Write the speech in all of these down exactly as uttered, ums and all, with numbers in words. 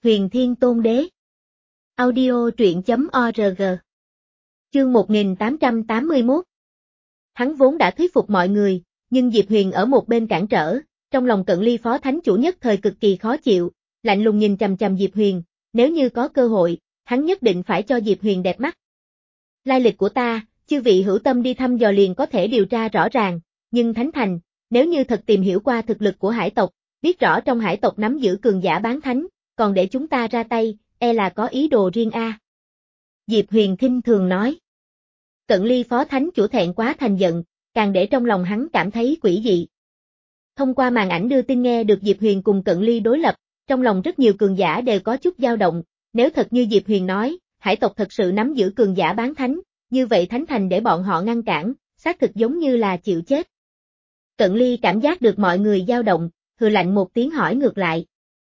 Huyền Thiên Tôn Đế. Audio truyện chấm org. Chương một nghìn tám trăm tám mươi mốt. Hắn vốn đã thuyết phục mọi người, nhưng Diệp Huyền ở một bên cản trở, trong lòng Cận Ly phó thánh chủ nhất thời cực kỳ khó chịu, lạnh lùng nhìn chằm chằm Diệp Huyền, nếu như có cơ hội, hắn nhất định phải cho Diệp Huyền đẹp mắt. Lai lịch của ta, chư vị hữu tâm đi thăm dò liền có thể điều tra rõ ràng, nhưng Thánh Thành, nếu như thật tìm hiểu qua thực lực của hải tộc, biết rõ trong hải tộc nắm giữ cường giả bán thánh, còn để chúng ta ra tay, e là có ý đồ riêng a. Diệp Huyền khinh thường nói. Cận Ly phó thánh chủ thẹn quá thành giận, càng để trong lòng hắn cảm thấy quỷ dị. Thông qua màn ảnh đưa tin nghe được Diệp Huyền cùng Cận Ly đối lập, trong lòng rất nhiều cường giả đều có chút dao động, nếu thật như Diệp Huyền nói, hải tộc thật sự nắm giữ cường giả bán thánh, như vậy Thánh Thành để bọn họ ngăn cản, xác thực giống như là chịu chết. Cận Ly cảm giác được mọi người dao động, hừ lạnh một tiếng hỏi ngược lại.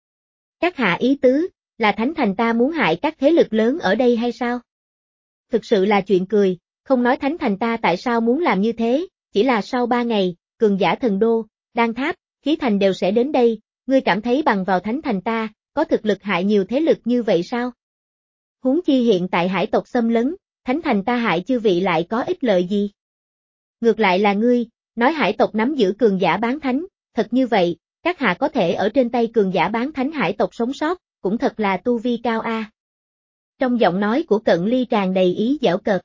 Các hạ ý tứ, là Thánh Thành ta muốn hại các thế lực lớn ở đây hay sao? Thực sự là chuyện cười, không nói Thánh Thành ta tại sao muốn làm như thế, chỉ là sau ba ngày, cường giả thần đô, Đan Tháp, Khí Thành đều sẽ đến đây, ngươi cảm thấy bằng vào Thánh Thành ta, có thực lực hại nhiều thế lực như vậy sao? Huống chi hiện tại hải tộc xâm lấn, Thánh Thành ta hại chư vị lại có ích lợi gì? Ngược lại là ngươi, nói hải tộc nắm giữ cường giả bán thánh, thật như vậy, các hạ có thể ở trên tay cường giả bán thánh hải tộc sống sót, cũng thật là tu vi cao a. Trong giọng nói của Cận Ly tràn đầy ý giễu cợt.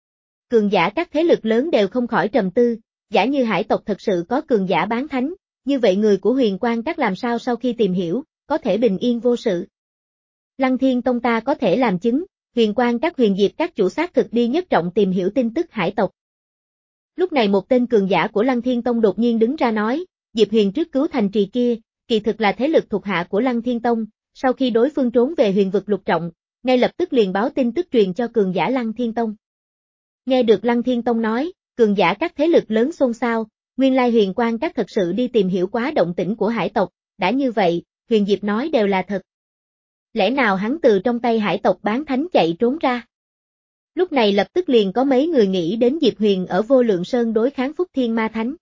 Cường giả các thế lực lớn đều không khỏi trầm tư, giả như hải tộc thật sự có cường giả bán thánh, như vậy người của Huyền Quang các làm sao sau khi tìm hiểu, có thể bình yên vô sự. Lăng Thiên Tông ta có thể làm chứng, Huyền Quang các Huyền Diệp các chủ xác thực đi nhất trọng tìm hiểu tin tức hải tộc. Lúc này một tên cường giả của Lăng Thiên Tông đột nhiên đứng ra nói, Diệp Huyền trước cứu thành trì kia, kỳ thực là thế lực thuộc hạ của Lăng Thiên Tông, sau khi đối phương trốn về huyền vực lục trọng, ngay lập tức liền báo tin tức truyền cho cường giả Lăng Thiên Tông. Nghe được Lăng Thiên Tông nói, cường giả các thế lực lớn xôn xao, nguyên lai Huyền Quang các thật sự đi tìm hiểu quá động tĩnh của hải tộc, đã như vậy, Huyền Diệp nói đều là thật. Lẽ nào hắn từ trong tay hải tộc bán thánh chạy trốn ra? Lúc này lập tức liền có mấy người nghĩ đến Diệp Huyền ở Vô Lượng Sơn đối kháng Phúc Thiên Ma Thánh.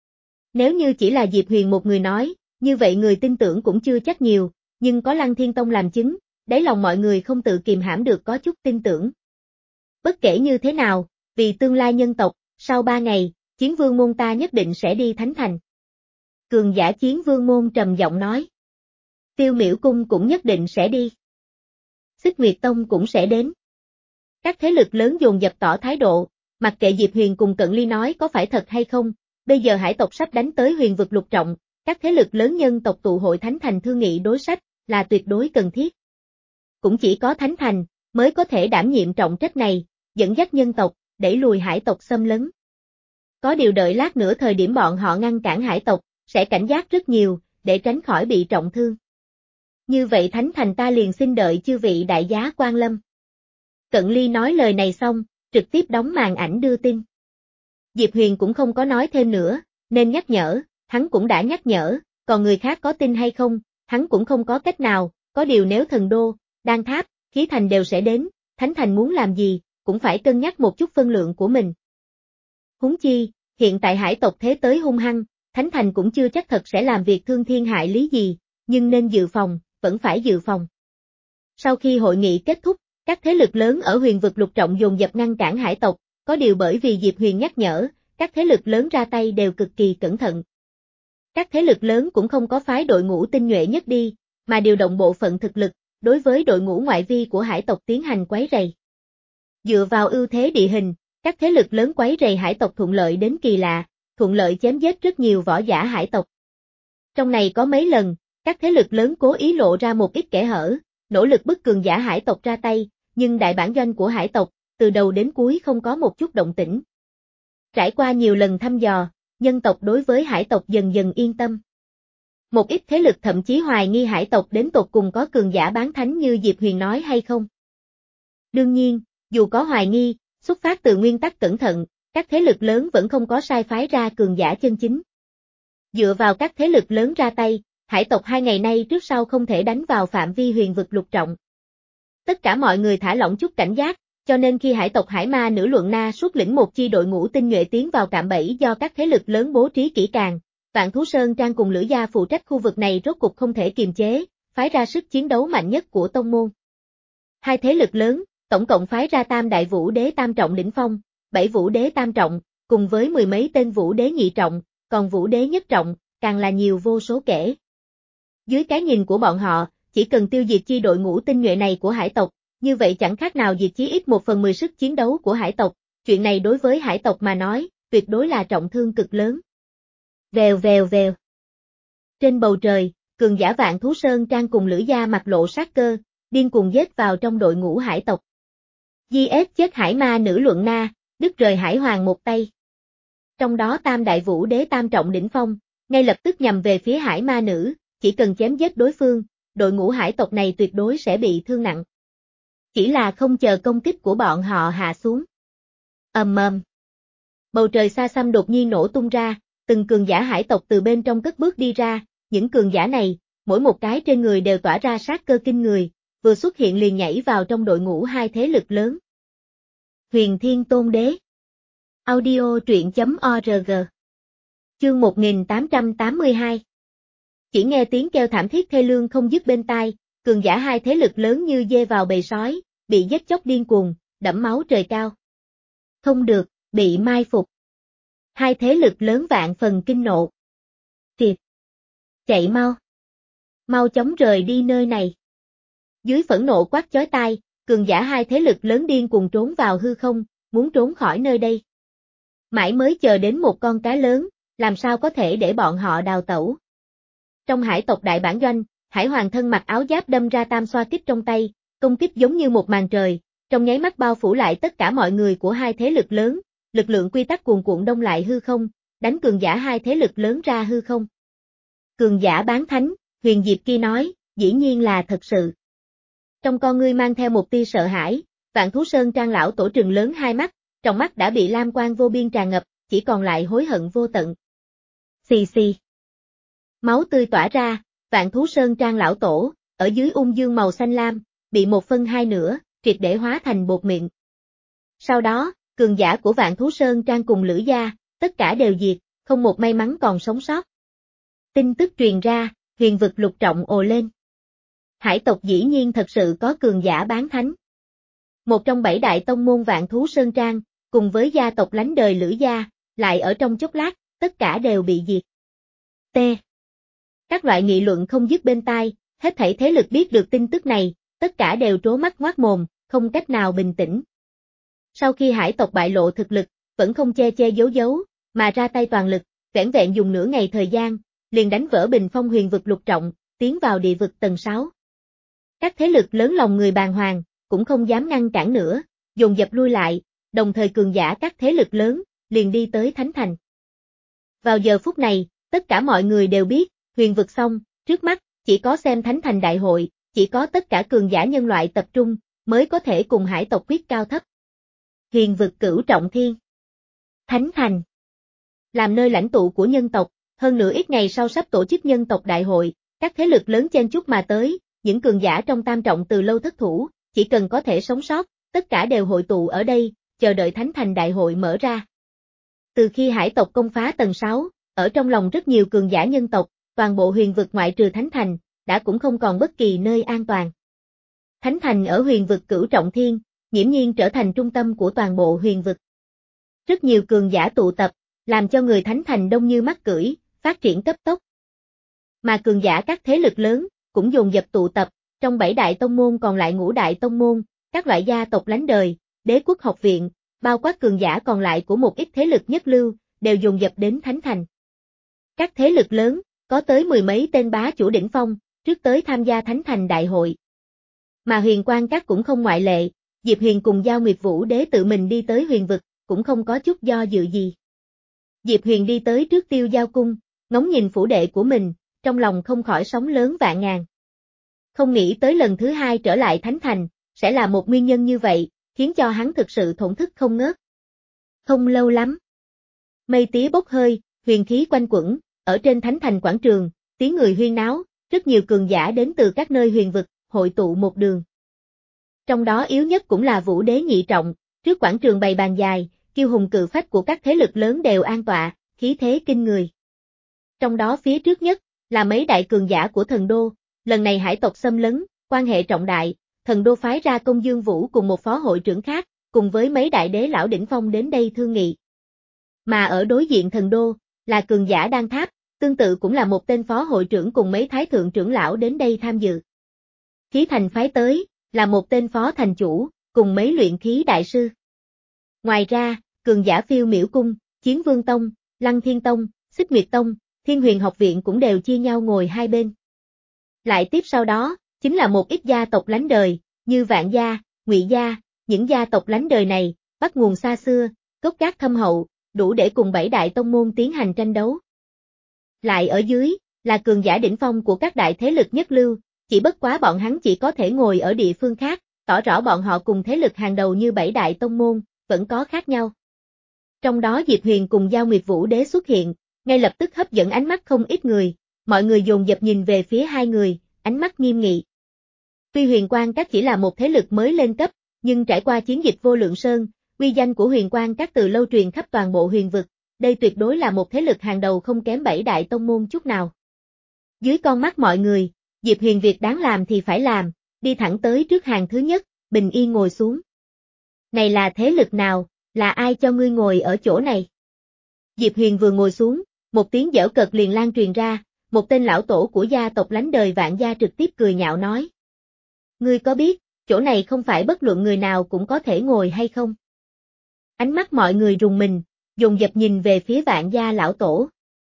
Nếu như chỉ là Diệp Huyền một người nói, như vậy người tin tưởng cũng chưa chắc nhiều, nhưng có Lăng Thiên Tông làm chứng, đáy lòng mọi người không tự kìm hãm được có chút tin tưởng. Bất kể như thế nào, vì tương lai nhân tộc, sau ba ngày, Chiến Vương môn ta nhất định sẽ đi Thánh Thành. Cường giả Chiến Vương môn trầm giọng nói. Tiêu Miểu Cung cũng nhất định sẽ đi. Xích Nguyệt Tông cũng sẽ đến. Các thế lực lớn dồn dập tỏ thái độ, mặc kệ Diệp Huyền cùng Cận Ly nói có phải thật hay không, bây giờ hải tộc sắp đánh tới huyền vực lục trọng, các thế lực lớn nhân tộc tụ hội Thánh Thành thương nghị đối sách, là tuyệt đối cần thiết. Cũng chỉ có Thánh Thành, mới có thể đảm nhiệm trọng trách này, dẫn dắt nhân tộc, đẩy lùi hải tộc xâm lấn. Có điều đợi lát nữa thời điểm bọn họ ngăn cản hải tộc, sẽ cảnh giác rất nhiều, để tránh khỏi bị trọng thương. Như vậy Thánh Thành ta liền xin đợi chư vị đại giá quan lâm. Cận Ly nói lời này xong, trực tiếp đóng màn ảnh đưa tin. Diệp Huyền cũng không có nói thêm nữa, nên nhắc nhở, hắn cũng đã nhắc nhở, còn người khác có tin hay không, hắn cũng không có cách nào, có điều nếu thần đô, Đan Tháp, Khí Thành đều sẽ đến, Thánh Thành muốn làm gì, cũng phải cân nhắc một chút phân lượng của mình. Huống chi, hiện tại hải tộc thế tới hung hăng, Thánh Thành cũng chưa chắc thật sẽ làm việc thương thiên hại lý gì, nhưng nên dự phòng, vẫn phải dự phòng. Sau khi hội nghị kết thúc, các thế lực lớn ở huyền vực lục trọng dồn dập ngăn cản hải tộc, có điều bởi vì Diệp Huyền nhắc nhở, các thế lực lớn ra tay đều cực kỳ cẩn thận. Các thế lực lớn cũng không có phái đội ngũ tinh nhuệ nhất đi, mà điều động bộ phận thực lực, đối với đội ngũ ngoại vi của hải tộc tiến hành quấy rầy. Dựa vào ưu thế địa hình, các thế lực lớn quấy rầy hải tộc thuận lợi đến kỳ lạ, thuận lợi chém giết rất nhiều võ giả hải tộc. Trong này có mấy lần, các thế lực lớn cố ý lộ ra một ít kẽ hở, nỗ lực bức cường giả hải tộc ra tay, nhưng đại bản doanh của hải tộc, từ đầu đến cuối không có một chút động tĩnh. Trải qua nhiều lần thăm dò, nhân tộc đối với hải tộc dần dần yên tâm. Một ít thế lực thậm chí hoài nghi hải tộc đến tột cùng có cường giả bán thánh như Diệp Huyền nói hay không. Đương nhiên, dù có hoài nghi, xuất phát từ nguyên tắc cẩn thận, các thế lực lớn vẫn không có sai phái ra cường giả chân chính. Dựa vào các thế lực lớn ra tay, hải tộc hai ngày nay trước sau không thể đánh vào phạm vi huyền vực lục trọng. Tất cả mọi người thả lỏng chút cảnh giác, cho nên khi hải tộc Hải Ma Nữ Luận Na xuất lĩnh một chi đội ngũ tinh nhuệ tiến vào cạm bẫy do các thế lực lớn bố trí kỹ càng, Vạn Thú Sơn Trang cùng Lữ Gia phụ trách khu vực này rốt cục không thể kiềm chế, phái ra sức chiến đấu mạnh nhất của tông môn. Hai thế lực lớn, tổng cộng phái ra tam đại vũ đế tam trọng đỉnh phong, bảy vũ đế tam trọng, cùng với mười mấy tên vũ đế nhị trọng, còn vũ đế nhất trọng, càng là nhiều vô số kể. Dưới cái nhìn của bọn họ, chỉ cần tiêu diệt chi đội ngũ tinh nhuệ này của hải tộc, như vậy chẳng khác nào diệt chí ít một phần mười sức chiến đấu của hải tộc, chuyện này đối với hải tộc mà nói, tuyệt đối là trọng thương cực lớn. Vèo vèo vèo. Trên bầu trời, cường giả Vạn Thú Sơn Trang cùng Lữ Gia mặt lộ sát cơ, điên cuồng giết vào trong đội ngũ hải tộc. giê ét chết hải ma nữ luận na, đứt rời hải hoàng một tay. Trong đó tam đại vũ đế tam trọng đỉnh phong, ngay lập tức nhằm về phía hải ma nữ, chỉ cần chém giết đối phương, đội ngũ hải tộc này tuyệt đối sẽ bị thương nặng. Chỉ là không chờ công kích của bọn họ hạ xuống. Ầm ầm. Bầu trời xa xăm đột nhiên nổ tung ra, từng cường giả hải tộc từ bên trong cất bước đi ra, những cường giả này, mỗi một cái trên người đều tỏa ra sát cơ kinh người, vừa xuất hiện liền nhảy vào trong đội ngũ hai thế lực lớn. Huyền Thiên Tôn Đế. Audio truyện chấm org. Chương một nghìn tám trăm tám mươi hai. Chỉ nghe tiếng kêu thảm thiết thê lương không dứt bên tai, cường giả hai thế lực lớn như dê vào bầy sói, bị giết chóc điên cuồng, đẫm máu trời cao. Không được, bị mai phục. Hai thế lực lớn vạn phần kinh nộ. Tiệt! Chạy mau! Mau chóng rời đi nơi này. Dưới phẫn nộ quát chói tai, cường giả hai thế lực lớn điên cuồng trốn vào hư không, muốn trốn khỏi nơi đây. Mãi mới chờ đến một con cá lớn, làm sao có thể để bọn họ đào tẩu. Trong hải tộc đại bản doanh, hải hoàng thân mặc áo giáp đâm ra tam xoa kích trong tay, công kích giống như một màn trời, trong nháy mắt bao phủ lại tất cả mọi người của hai thế lực lớn, lực lượng quy tắc cuồn cuộn đông lại hư không, đánh cường giả hai thế lực lớn ra hư không. Cường giả bán thánh, Huyền Diệp kia nói, dĩ nhiên là thật sự. Trong con ngươi mang theo một tia sợ hãi, Vạn Thú Sơn Trang lão tổ trừng lớn hai mắt, trong mắt đã bị lam quang vô biên tràn ngập, chỉ còn lại hối hận vô tận. Xì xì. Máu tươi tỏa ra, Vạn Thú Sơn Trang lão tổ, ở dưới ung dương màu xanh lam, bị một phân hai nửa, triệt để hóa thành bột mịn. Sau đó, cường giả của Vạn Thú Sơn Trang cùng Lữ Gia, tất cả đều diệt, không một may mắn còn sống sót. Tin tức truyền ra, huyền vực lục trọng ồ lên. Hải tộc dĩ nhiên thật sự có cường giả bán thánh. Một trong bảy đại tông môn Vạn Thú Sơn Trang, cùng với gia tộc lánh đời Lữ Gia, lại ở trong chốc lát, tất cả đều bị diệt. T. Các loại nghị luận không dứt bên tai, hết thảy thế lực biết được tin tức này, tất cả đều trố mắt ngoác mồm, không cách nào bình tĩnh. Sau khi hải tộc bại lộ thực lực, vẫn không che che giấu giấu, mà ra tay toàn lực, vẻn vẹn dùng nửa ngày thời gian, liền đánh vỡ bình phong huyền vực lục trọng, tiến vào địa vực tầng sáu. Các thế lực lớn lòng người bàng hoàng, cũng không dám ngăn cản nữa, dồn dập lui lại, đồng thời cường giả các thế lực lớn, liền đi tới Thánh Thành. Vào giờ phút này, tất cả mọi người đều biết, huyền vực xong, trước mắt, chỉ có xem Thánh Thành đại hội, chỉ có tất cả cường giả nhân loại tập trung, mới có thể cùng hải tộc quyết cao thấp. Huyền vực cửu trọng thiên. Thánh Thành. Làm nơi lãnh tụ của nhân tộc, hơn nữa ít ngày sau sắp tổ chức nhân tộc đại hội, các thế lực lớn chen chúc mà tới, những cường giả trong tam trọng từ lâu thất thủ, chỉ cần có thể sống sót, tất cả đều hội tụ ở đây, chờ đợi Thánh Thành đại hội mở ra. Từ khi hải tộc công phá tầng sáu, ở trong lòng rất nhiều cường giả nhân tộc, toàn bộ huyền vực ngoại trừ Thánh Thành, đã cũng không còn bất kỳ nơi an toàn. Thánh Thành ở huyền vực cửu trọng thiên, nghiễm nhiên trở thành trung tâm của toàn bộ huyền vực. Rất nhiều cường giả tụ tập, làm cho người Thánh Thành đông như mắt cưỡi, phát triển cấp tốc. Mà cường giả các thế lực lớn, cũng dồn dập tụ tập, trong bảy đại tông môn còn lại ngũ đại tông môn, các loại gia tộc lánh đời, đế quốc học viện, bao quát cường giả còn lại của một ít thế lực nhất lưu, đều dồn dập đến Thánh Thành. Các thế lực lớn, có tới mười mấy tên bá chủ đỉnh phong, trước tới tham gia Thánh Thành đại hội. Mà Huyền Quang Các cũng không ngoại lệ, Diệp Huyền cùng Giao Nguyệt Vũ Đế tự mình đi tới huyền vực, cũng không có chút do dự gì. Diệp Huyền đi tới trước Tiêu Giao cung, ngóng nhìn phủ đệ của mình, trong lòng không khỏi sóng lớn vạn ngàn. Không nghĩ tới lần thứ hai trở lại Thánh Thành, sẽ là một nguyên nhân như vậy, khiến cho hắn thực sự thổn thức không ngớt. Không lâu lắm. Mây tía bốc hơi, huyền khí quanh quẩn, ở trên Thánh Thành quảng trường, tiếng người huyên náo, rất nhiều cường giả đến từ các nơi huyền vực, hội tụ một đường. Trong đó yếu nhất cũng là Vũ Đế nhị trọng, trước quảng trường bày bàn dài, kiêu hùng cự phách của các thế lực lớn đều an tọa, khí thế kinh người. Trong đó phía trước nhất, là mấy đại cường giả của thần đô, Lần này hải tộc xâm lấn, quan hệ trọng đại, thần đô phái ra Công Dương Vũ cùng một phó hội trưởng khác, cùng với mấy đại đế lão đỉnh phong đến đây thương nghị. Mà ở đối diện thần đô, là cường giả Đan Tháp, tương tự cũng là một tên phó hội trưởng cùng mấy thái thượng trưởng lão đến đây tham dự. Khí thành phái tới, là một tên phó thành chủ, cùng mấy luyện khí đại sư. Ngoài ra, cường giả Phiêu Miểu Cung, Chiến Vương Tông, Lăng Thiên Tông, Xích Nguyệt Tông, Thiên Huyền Học Viện cũng đều chia nhau ngồi hai bên. Lại tiếp sau đó, chính là một ít gia tộc lánh đời, như Vạn Gia, Ngụy Gia, những gia tộc lánh đời này, bắt nguồn xa xưa, gốc gác thâm hậu, đủ để cùng bảy đại tông môn tiến hành tranh đấu. Lại ở dưới, là cường giả đỉnh phong của các đại thế lực nhất lưu, chỉ bất quá bọn hắn chỉ có thể ngồi ở địa phương khác, tỏ rõ bọn họ cùng thế lực hàng đầu như bảy đại tông môn, vẫn có khác nhau. Trong đó Diệp Huyền cùng Giao Nguyệt Vũ Đế xuất hiện, ngay lập tức hấp dẫn ánh mắt không ít người, mọi người dồn dập nhìn về phía hai người, ánh mắt nghiêm nghị. Tuy Huyền Quang Các chỉ là một thế lực mới lên cấp, nhưng trải qua chiến dịch Vô Lượng Sơn, uy danh của Huyền Quang Các từ lâu truyền khắp toàn bộ huyền vực, đây tuyệt đối là một thế lực hàng đầu không kém bảy đại tông môn chút nào. Dưới con mắt mọi người, Diệp Huyền việc đáng làm thì phải làm, đi thẳng tới trước hàng thứ nhất, bình yên ngồi xuống. Này là thế lực nào, là ai cho ngươi ngồi ở chỗ này? Diệp Huyền vừa ngồi xuống, một tiếng giễu cợt liền lan truyền ra, một tên lão tổ của gia tộc lánh đời Vạn Gia trực tiếp cười nhạo nói. Ngươi có biết, chỗ này không phải bất luận người nào cũng có thể ngồi hay không? Ánh mắt mọi người rùng mình, dồn dập nhìn về phía Vạn Gia lão tổ.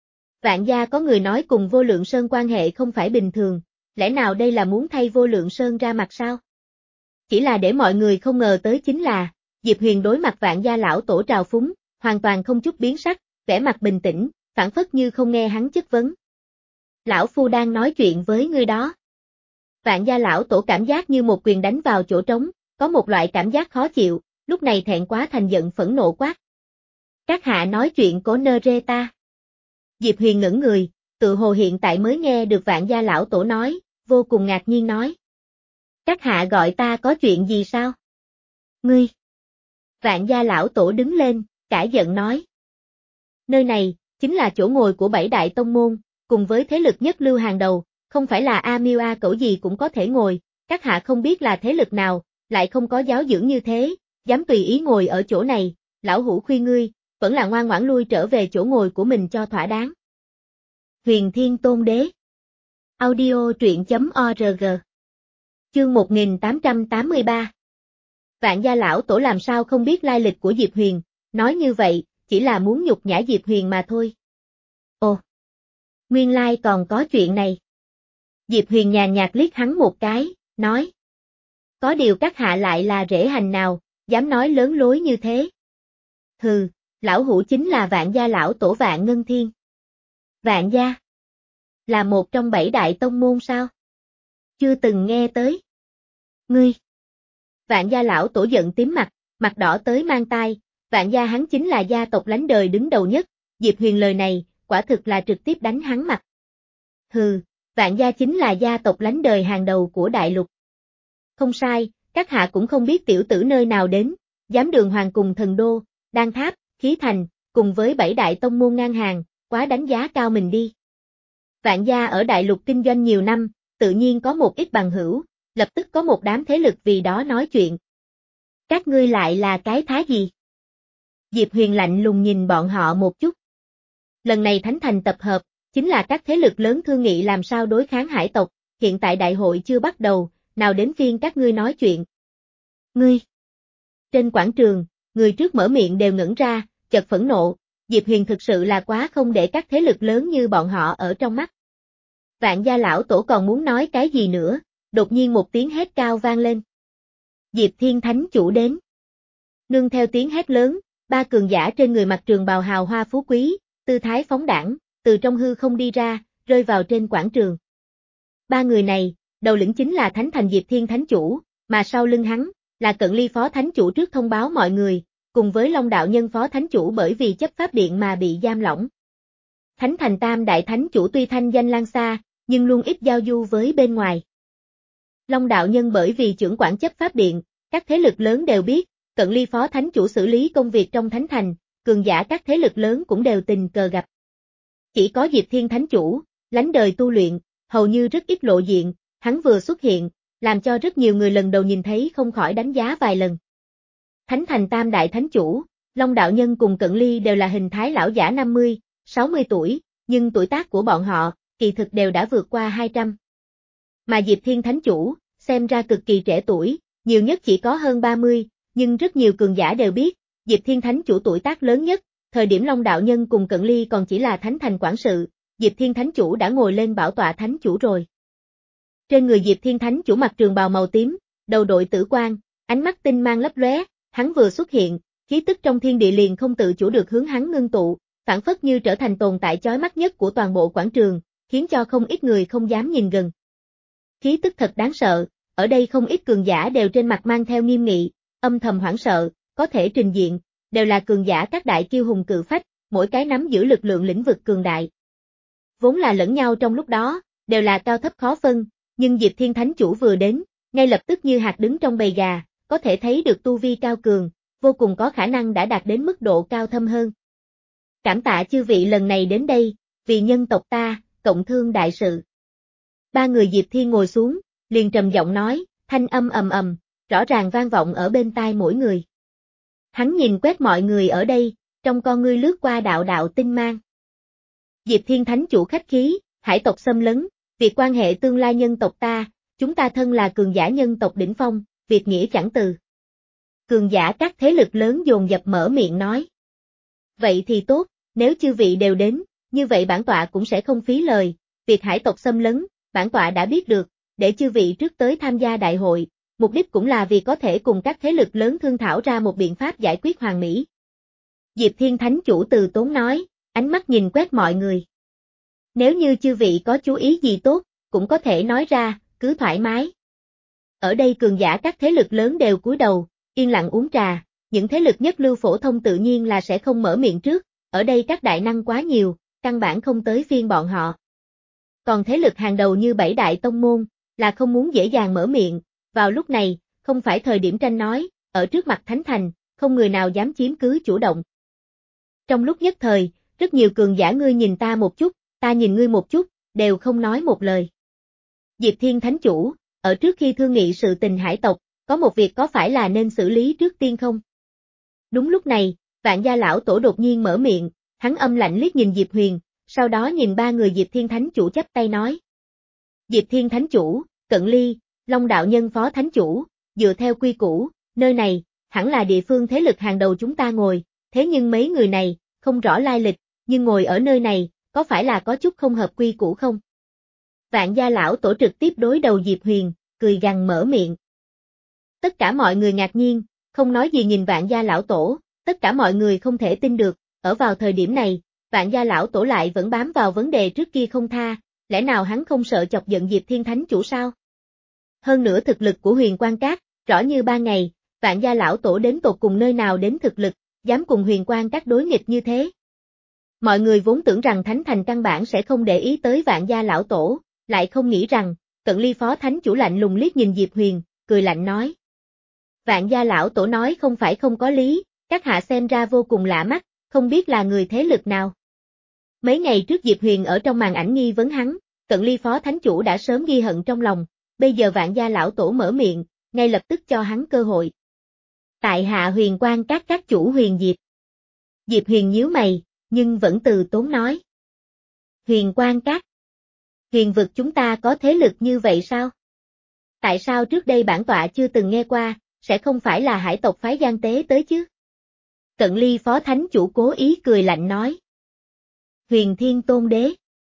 Vạn Gia có người nói cùng Vô Lượng Sơn quan hệ không phải bình thường, lẽ nào đây là muốn thay Vô Lượng Sơn ra mặt sao? Chỉ là để mọi người không ngờ tới chính là, Diệp Huyền đối mặt Vạn Gia lão tổ trào phúng, hoàn toàn không chút biến sắc, vẻ mặt bình tĩnh, phản phất như không nghe hắn chất vấn. Lão Phu đang nói chuyện với ngươi đó. Vạn Gia lão tổ cảm giác như một quyền đánh vào chỗ trống, có một loại cảm giác khó chịu, lúc này thẹn quá thành giận phẫn nộ quát. Các hạ nói chuyện của nơ rê ta. Diệp Huyền ngẩn người, tự hồ hiện tại mới nghe được Vạn Gia lão tổ nói, vô cùng ngạc nhiên nói. Các hạ gọi ta có chuyện gì sao? Ngươi. Vạn Gia lão tổ đứng lên, cãi giận nói. Nơi này, chính là chỗ ngồi của bảy đại tông môn, cùng với thế lực nhất lưu hàng đầu, không phải là A Miêu A Cẩu gì cũng có thể ngồi, các hạ không biết là thế lực nào, lại không có giáo dưỡng như thế, dám tùy ý ngồi ở chỗ này, lão hủ khuyên ngươi, vẫn là ngoan ngoãn lui trở về chỗ ngồi của mình cho thỏa đáng. Huyền Thiên Tôn Đế. Audio truyện chấm org. Chương một nghìn tám trăm tám mươi ba. Vạn Gia lão tổ làm sao không biết lai lịch của Diệp Huyền, nói như vậy, chỉ là muốn nhục nhã Diệp Huyền mà thôi. Ồ, nguyên lai còn có chuyện này. Diệp Huyền nhàn nhạt liếc hắn một cái, nói. Có điều các hạ lại là rễ hành nào, dám nói lớn lối như thế. Hừ, lão hủ chính là Vạn Gia lão tổ Vạn Ngân Thiên. Vạn Gia? Là một trong bảy đại tông môn sao? Chưa từng nghe tới. Ngươi! Vạn Gia lão tổ giận tím mặt, mặt đỏ tới mang tai, Vạn Gia hắn chính là gia tộc lánh đời đứng đầu nhất, Diệp Huyền lời này, quả thực là trực tiếp đánh hắn mặt. Hừ, Vạn Gia chính là gia tộc lánh đời hàng đầu của đại lục. Không sai, các hạ cũng không biết tiểu tử nơi nào đến, dám đường hoàng cùng thần đô, Đan Tháp, Khí Thành, cùng với bảy đại tông môn ngang hàng, quá đánh giá cao mình đi. Vạn Gia ở đại lục kinh doanh nhiều năm, tự nhiên có một ít bằng hữu, lập tức có một đám thế lực vì đó nói chuyện. Các ngươi lại là cái thái gì? Diệp Huyền lạnh lùng nhìn bọn họ một chút. Lần này Thánh Thành tập hợp, chính là các thế lực lớn thương nghị làm sao đối kháng hải tộc, hiện tại đại hội chưa bắt đầu, nào đến phiên các ngươi nói chuyện. Ngươi! Trên quảng trường, người trước mở miệng đều ngẩn ra, chợt phẫn nộ, Diệp Huyền thực sự là quá không để các thế lực lớn như bọn họ ở trong mắt. Vạn Gia lão tổ còn muốn nói cái gì nữa, đột nhiên một tiếng hét cao vang lên. Diệp Thiên Thánh Chủ đến. Nương theo tiếng hét lớn, ba cường giả trên người mặc trường bào hào hoa phú quý, tư thái phóng đãng, từ trong hư không đi ra, rơi vào trên quảng trường. Ba người này, đầu lĩnh chính là Thánh Thành Diệp Thiên Thánh Chủ, mà sau lưng hắn, là Cận Ly Phó Thánh Chủ trước thông báo mọi người, cùng với Long Đạo Nhân Phó Thánh Chủ bởi vì chấp pháp điện mà bị giam lỏng. Thánh Thành Tam Đại Thánh Chủ tuy thanh danh lan xa, nhưng luôn ít giao du với bên ngoài. Long Đạo Nhân bởi vì trưởng quản chấp pháp điện, các thế lực lớn đều biết, Cận Ly Phó Thánh Chủ xử lý công việc trong Thánh Thành, cường giả các thế lực lớn cũng đều tình cờ gặp. Chỉ có Diệp Thiên Thánh Chủ, lánh đời tu luyện, hầu như rất ít lộ diện, hắn vừa xuất hiện, làm cho rất nhiều người lần đầu nhìn thấy không khỏi đánh giá vài lần. Thánh Thành Tam Đại Thánh Chủ, Long Đạo Nhân cùng Cận Ly đều là hình thái lão giả năm mươi, sáu mươi tuổi, nhưng tuổi tác của bọn họ, kỳ thực đều đã vượt qua hai trăm. Mà Diệp Thiên Thánh Chủ, xem ra cực kỳ trẻ tuổi, nhiều nhất chỉ có hơn ba mươi, nhưng rất nhiều cường giả đều biết, Diệp Thiên Thánh Chủ tuổi tác lớn nhất, thời điểm Long Đạo Nhân cùng Cận Ly còn chỉ là Thánh Thành quản sự, Diệp Thiên Thánh Chủ đã ngồi lên bảo tọa Thánh Chủ rồi. Trên người Diệp Thiên Thánh Chủ mặc trường bào màu tím, đầu đội tử quan, ánh mắt tinh mang lấp lóe, hắn vừa xuất hiện, khí tức trong thiên địa liền không tự chủ được hướng hắn ngưng tụ, phản phất như trở thành tồn tại chói mắt nhất của toàn bộ quảng trường, khiến cho không ít người không dám nhìn gần. Khí tức thật đáng sợ, ở đây không ít cường giả đều trên mặt mang theo nghiêm nghị, âm thầm hoảng sợ, có thể trình diện, đều là cường giả các đại kiêu hùng cự phách, mỗi cái nắm giữ lực lượng lĩnh vực cường đại. Vốn là lẫn nhau trong lúc đó, đều là cao thấp khó phân, nhưng Diệp Thiên Thánh Chủ vừa đến, ngay lập tức như hạt đứng trong bầy gà, có thể thấy được tu vi cao cường, vô cùng có khả năng đã đạt đến mức độ cao thâm hơn. Cảm tạ chư vị lần này đến đây, vì nhân tộc ta, cộng thương đại sự. Ba người Diệp Thiên ngồi xuống, liền trầm giọng nói, thanh âm ầm ầm, rõ ràng vang vọng ở bên tai mỗi người. Hắn nhìn quét mọi người ở đây, trong con ngươi lướt qua đạo đạo tinh mang. Diệp Thiên Thánh Chủ khách khí, hải tộc xâm lấn, việc quan hệ tương lai nhân tộc ta, chúng ta thân là cường giả nhân tộc đỉnh phong, việc nghĩa chẳng từ. Cường giả các thế lực lớn dồn dập mở miệng nói. Vậy thì tốt, nếu chư vị đều đến, như vậy bản tọa cũng sẽ không phí lời, việc hải tộc xâm lấn, bản tọa đã biết được, để chư vị trước tới tham gia đại hội, mục đích cũng là vì có thể cùng các thế lực lớn thương thảo ra một biện pháp giải quyết hoàn mỹ. Diệp Thiên Thánh Chủ từ tốn nói, ánh mắt nhìn quét mọi người. Nếu như chư vị có chú ý gì tốt, cũng có thể nói ra, cứ thoải mái. Ở đây cường giả các thế lực lớn đều cúi đầu, yên lặng uống trà, những thế lực nhất lưu phổ thông tự nhiên là sẽ không mở miệng trước, ở đây các đại năng quá nhiều, căn bản không tới phiên bọn họ. Còn thế lực hàng đầu như bảy đại tông môn, là không muốn dễ dàng mở miệng, vào lúc này, không phải thời điểm tranh nói, ở trước mặt Thánh Thành, không người nào dám chiếm cứ chủ động. Trong lúc nhất thời, rất nhiều cường giả ngươi nhìn ta một chút, ta nhìn ngươi một chút, đều không nói một lời. Diệp Thiên Thánh Chủ, ở trước khi thương nghị sự tình hải tộc, có một việc có phải là nên xử lý trước tiên không? Đúng lúc này, Vạn Gia Lão Tổ đột nhiên mở miệng, hắn âm lạnh liếc nhìn Diệp Huyền, sau đó nhìn ba người Diệp Thiên Thánh Chủ chắp tay nói. Diệp Thiên Thánh Chủ, Cận Ly, Long Đạo Nhân Phó Thánh Chủ, dựa theo quy củ, nơi này, hẳn là địa phương thế lực hàng đầu chúng ta ngồi, thế nhưng mấy người này, không rõ lai lịch, nhưng ngồi ở nơi này, có phải là có chút không hợp quy củ không? Vạn Gia Lão Tổ trực tiếp đối đầu Diệp Huyền, cười gằn mở miệng. Tất cả mọi người ngạc nhiên, không nói gì nhìn Vạn Gia Lão Tổ, tất cả mọi người không thể tin được, ở vào thời điểm này, Vạn Gia Lão Tổ lại vẫn bám vào vấn đề trước kia không tha, lẽ nào hắn không sợ chọc giận Diệp Thiên Thánh Chủ sao? Hơn nữa thực lực của Huyền Quang Các, rõ như ba ngày, Vạn Gia Lão Tổ đến tột cùng nơi nào đến thực lực, dám cùng Huyền Quang Các đối nghịch như thế. Mọi người vốn tưởng rằng Thánh Thành căn bản sẽ không để ý tới Vạn Gia Lão Tổ, lại không nghĩ rằng, Cận Ly Phó Thánh Chủ lạnh lùng liếc nhìn Diệp Huyền, cười lạnh nói. Vạn Gia Lão Tổ nói không phải không có lý, các hạ xem ra vô cùng lạ mắt, không biết là người thế lực nào. Mấy ngày trước Diệp Huyền ở trong màn ảnh nghi vấn hắn, Cận Ly Phó Thánh Chủ đã sớm ghi hận trong lòng, bây giờ Vạn Gia Lão Tổ mở miệng, ngay lập tức cho hắn cơ hội. Tại hạ Huyền Quang Các các chủ Huyền Diệp. Diệp Huyền nhíu mày, nhưng vẫn từ tốn nói. Huyền Quang Các. Huyền vực chúng ta có thế lực như vậy sao? Tại sao trước đây bản tọa chưa từng nghe qua, sẽ không phải là hải tộc phái gian tế tới chứ? Cận Ly Phó Thánh Chủ cố ý cười lạnh nói. Huyền Thiên Tôn Đế.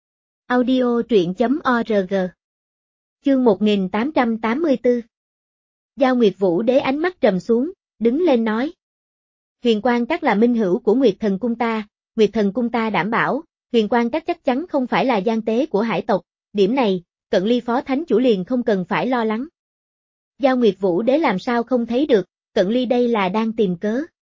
Audio truyện chấm org. Chương một nghìn tám trăm tám mươi tư. Giao Nguyệt Vũ Đế ánh mắt trầm xuống, đứng lên nói. Huyền Quang Các là minh hữu của Nguyệt Thần Cung ta, Nguyệt Thần Cung ta đảm bảo, Huyền Quang Các chắc chắn không phải là gian tế của hải tộc, điểm này, Cận Ly Phó Thánh Chủ liền không cần phải lo lắng. Giao Nguyệt Vũ Đế làm sao không thấy được, Cận Ly đây là đang tìm cớ.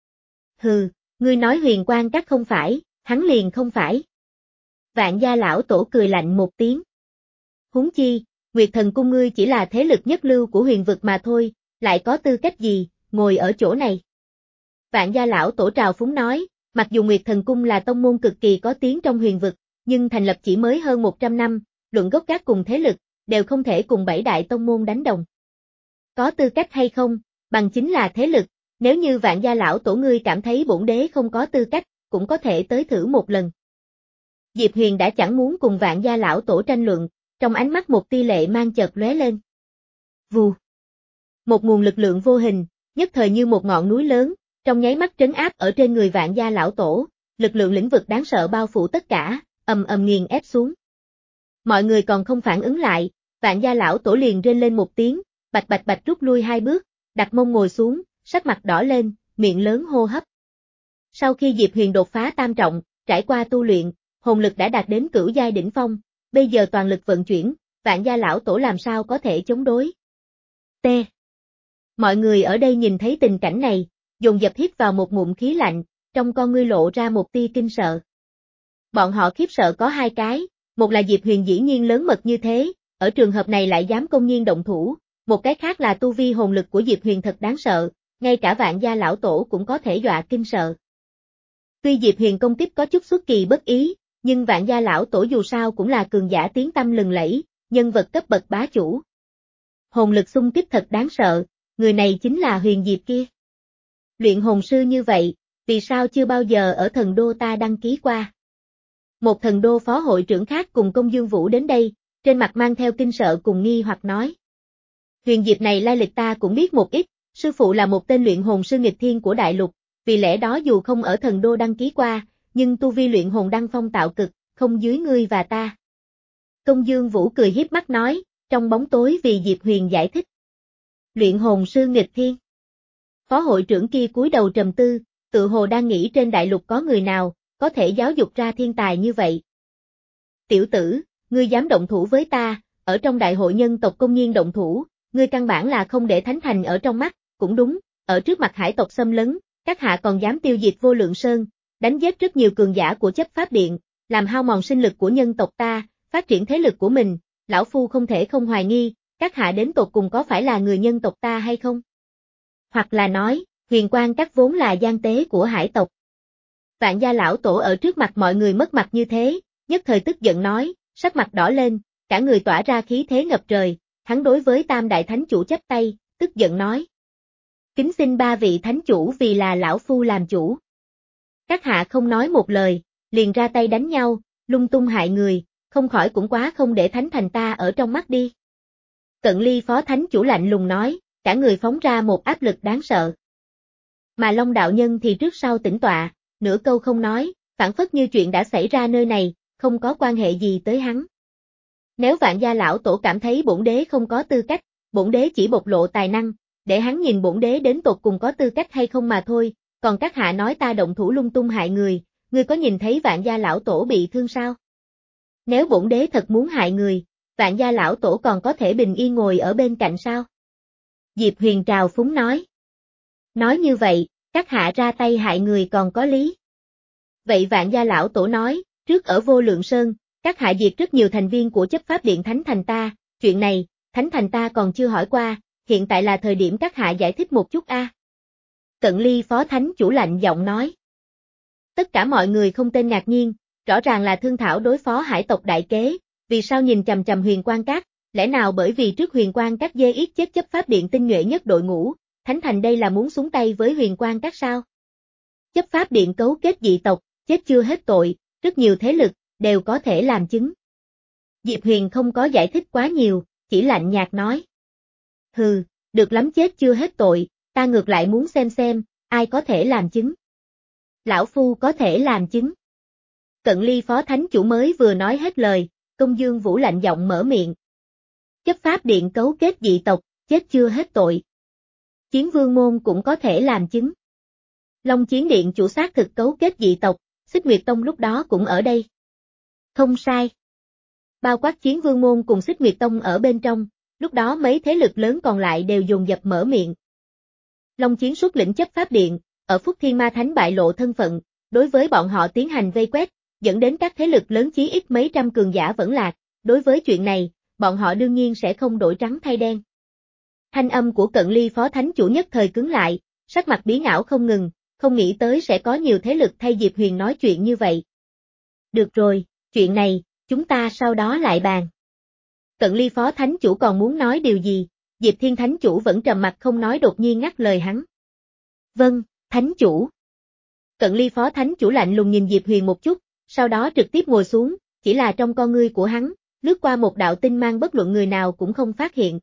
Hừ, ngươi nói Huyền Quang Các không phải, hắn liền không phải. Vạn Gia Lão Tổ cười lạnh một tiếng. Huống chi, Nguyệt Thần Cung ngươi chỉ là thế lực nhất lưu của huyền vực mà thôi, lại có tư cách gì, ngồi ở chỗ này. Vạn Gia Lão Tổ trào phúng nói, mặc dù Nguyệt Thần Cung là tông môn cực kỳ có tiếng trong huyền vực, nhưng thành lập chỉ mới hơn một trăm năm, luận gốc gác cùng thế lực, đều không thể cùng bảy đại tông môn đánh đồng. Có tư cách hay không, bằng chính là thế lực, nếu như Vạn Gia lão tổ ngươi cảm thấy bổn đế không có tư cách, cũng có thể tới thử một lần. Diệp Huyền đã chẳng muốn cùng Vạn Gia lão tổ tranh luận, trong ánh mắt một tia lệ mang chợt lóe lên. Vù. Một nguồn lực lượng vô hình, nhất thời như một ngọn núi lớn, trong nháy mắt trấn áp ở trên người Vạn Gia lão tổ, lực lượng lĩnh vực đáng sợ bao phủ tất cả, ầm ầm nghiền ép xuống. Mọi người còn không phản ứng lại, Vạn Gia lão tổ liền rên lên một tiếng, bạch bạch bạch rút lui hai bước, đặt mông ngồi xuống, sắc mặt đỏ lên, miệng lớn hô hấp. Sau khi Diệp Huyền đột phá tam trọng, trải qua tu luyện, hồn lực đã đạt đến cửu giai đỉnh phong, bây giờ toàn lực vận chuyển, Vạn Gia lão tổ làm sao có thể chống đối. T. Mọi người ở đây nhìn thấy tình cảnh này, dồn dập hít vào một ngụm khí lạnh, trong con ngươi lộ ra một tia kinh sợ. Bọn họ khiếp sợ có hai cái, một là Diệp Huyền dĩ nhiên lớn mật như thế, ở trường hợp này lại dám công nhiên động thủ, một cái khác là tu vi hồn lực của Diệp Huyền thật đáng sợ, ngay cả Vạn Gia lão tổ cũng có thể dọa kinh sợ. Tuy Diệp Huyền công kích có chút xuất kỳ bất ý, nhưng Vạn Gia lão tổ dù sao cũng là cường giả tiếng tăm lừng lẫy, nhân vật cấp bậc bá chủ. Hồn lực xung kích thật đáng sợ, người này chính là Huyền Diệp kia. Luyện hồn sư như vậy, vì sao chưa bao giờ ở thần đô ta đăng ký qua? Một thần đô phó hội trưởng khác cùng Công Dương Vũ đến đây, trên mặt mang theo kinh sợ cùng nghi hoặc nói. Huyền Diệp này lai lịch ta cũng biết một ít, sư phụ là một tên luyện hồn sư nghịch thiên của đại lục, vì lẽ đó dù không ở thần đô đăng ký qua, nhưng tu vi luyện hồn đăng phong tạo cực, không dưới ngươi và ta. Công Dương Vũ cười hiếp mắt nói, trong bóng tối vì Diệp Huyền giải thích. Luyện hồn sư nghịch thiên. Phó hội trưởng kia cúi đầu trầm tư, tự hồ đang nghĩ trên đại lục có người nào, có thể giáo dục ra thiên tài như vậy. Tiểu tử, ngươi dám động thủ với ta, ở trong đại hội nhân tộc công nhiên động thủ, ngươi căn bản là không để Thánh Thành ở trong mắt, cũng đúng, ở trước mặt hải tộc xâm lấn, các hạ còn dám tiêu diệt Vô Lượng Sơn, đánh giết rất nhiều cường giả của chấp pháp điện, làm hao mòn sinh lực của nhân tộc ta, phát triển thế lực của mình, lão phu không thể không hoài nghi, các hạ đến tột cùng có phải là người nhân tộc ta hay không? Hoặc là nói, Huyền Quang Các vốn là gian tế của hải tộc. Vạn Gia lão tổ ở trước mặt mọi người mất mặt như thế, nhất thời tức giận nói, sắc mặt đỏ lên, cả người tỏa ra khí thế ngập trời, hắn đối với Tam Đại Thánh Chủ chắp tay, tức giận nói. Kính xin ba vị Thánh Chủ vì là lão phu làm chủ. Các hạ không nói một lời, liền ra tay đánh nhau, lung tung hại người, không khỏi cũng quá không để Thánh Thành ta ở trong mắt đi. Cận Ly Phó Thánh Chủ lạnh lùng nói, cả người phóng ra một áp lực đáng sợ. Mà Long đạo nhân thì trước sau tĩnh tọa, nửa câu không nói, phản phất như chuyện đã xảy ra nơi này, không có quan hệ gì tới hắn. Nếu Vạn Gia lão tổ cảm thấy bổn đế không có tư cách, bổn đế chỉ bộc lộ tài năng, để hắn nhìn bổn đế đến tột cùng có tư cách hay không mà thôi, còn các hạ nói ta động thủ lung tung hại người, ngươi có nhìn thấy Vạn Gia lão tổ bị thương sao? Nếu bổn đế thật muốn hại người, Vạn Gia lão tổ còn có thể bình yên ngồi ở bên cạnh sao? Diệp Huyền trào phúng nói. Nói như vậy, các hạ ra tay hại người còn có lý. Vậy Vạn Gia lão tổ nói, trước ở Vô Lượng Sơn, các hạ diệt rất nhiều thành viên của chấp pháp điện Thánh Thành ta, chuyện này, Thánh Thành ta còn chưa hỏi qua, hiện tại là thời điểm các hạ giải thích một chút a. À. Cận Ly Phó Thánh Chủ lạnh giọng nói. Tất cả mọi người không tên ngạc nhiên, rõ ràng là thương thảo đối phó hải tộc đại kế, vì sao nhìn chầm chầm Huyền Quang Các, lẽ nào bởi vì trước Huyền Quang Các dê ít chết chấp pháp điện tinh nhuệ nhất đội ngũ, Thánh Thành đây là muốn xuống tay với Huyền Quang Các sao? Chấp pháp điện cấu kết dị tộc, chết chưa hết tội, rất nhiều thế lực, đều có thể làm chứng. Diệp Huyền không có giải thích quá nhiều, chỉ lạnh nhạt nói. Hừ, được lắm chết chưa hết tội, ta ngược lại muốn xem xem, ai có thể làm chứng. Lão Phu có thể làm chứng. Cận Ly Phó Thánh Chủ mới vừa nói hết lời, Công Dương Vũ lạnh giọng mở miệng. Chấp pháp điện cấu kết dị tộc, chết chưa hết tội. Chiến Vương Môn cũng có thể làm chứng. Long Chiến Điện chủ xác thực cấu kết dị tộc, Xích Nguyệt Tông lúc đó cũng ở đây. Không sai. Bao quát Chiến Vương Môn cùng Xích Nguyệt Tông ở bên trong, lúc đó mấy thế lực lớn còn lại đều dồn dập mở miệng. Long Chiến xuất lĩnh chấp pháp điện, ở Phúc Thiên Ma Thánh bại lộ thân phận, đối với bọn họ tiến hành vây quét, dẫn đến các thế lực lớn chí ít mấy trăm cường giả vẫn lạc, đối với chuyện này, bọn họ đương nhiên sẽ không đổi trắng thay đen. Thanh âm của Cận Ly Phó Thánh Chủ nhất thời cứng lại, sắc mặt biến ảo không ngừng, không nghĩ tới sẽ có nhiều thế lực thay Diệp Huyền nói chuyện như vậy. Được rồi, chuyện này, chúng ta sau đó lại bàn. Cận Ly phó thánh chủ còn muốn nói điều gì, Diệp Thiên thánh chủ vẫn trầm mặc không nói, đột nhiên ngắt lời hắn. Vâng, thánh chủ. Cận Ly phó thánh chủ lạnh lùng nhìn Diệp Huyền một chút, sau đó trực tiếp ngồi xuống, chỉ là trong con ngươi của hắn, lướt qua một đạo tinh mang bất luận người nào cũng không phát hiện.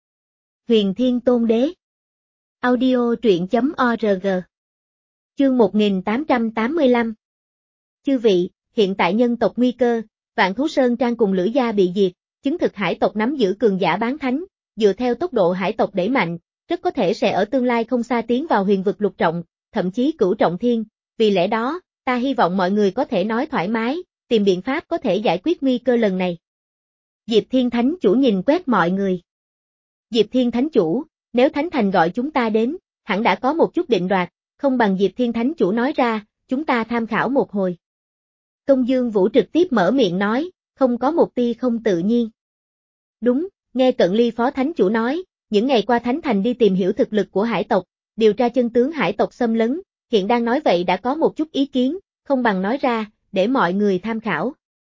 Huyền Thiên Tôn Đế. Audio truyện chấm org. Chương một nghìn tám trăm tám mươi lăm. Chư vị, hiện tại nhân tộc nguy cơ, Vạn Thú Sơn Trang cùng Lữ Gia bị diệt, chứng thực hải tộc nắm giữ cường giả bán thánh, dựa theo tốc độ hải tộc đẩy mạnh, rất có thể sẽ ở tương lai không xa tiến vào huyền vực lục trọng, thậm chí cửu trọng thiên, vì lẽ đó, ta hy vọng mọi người có thể nói thoải mái, tìm biện pháp có thể giải quyết nguy cơ lần này. Diệp Thiên Thánh Chủ nhìn quét mọi người. Diệp Thiên Thánh Chủ, nếu Thánh Thành gọi chúng ta đến, hẳn đã có một chút định đoạt, không bằng Diệp Thiên Thánh Chủ nói ra, chúng ta tham khảo một hồi. Công Dương Vũ trực tiếp mở miệng nói, không có một tia không tự nhiên. Đúng, nghe Cận Ly phó Thánh Chủ nói, những ngày qua Thánh Thành đi tìm hiểu thực lực của hải tộc, điều tra chân tướng hải tộc xâm lấn, hiện đang nói vậy đã có một chút ý kiến, không bằng nói ra, để mọi người tham khảo.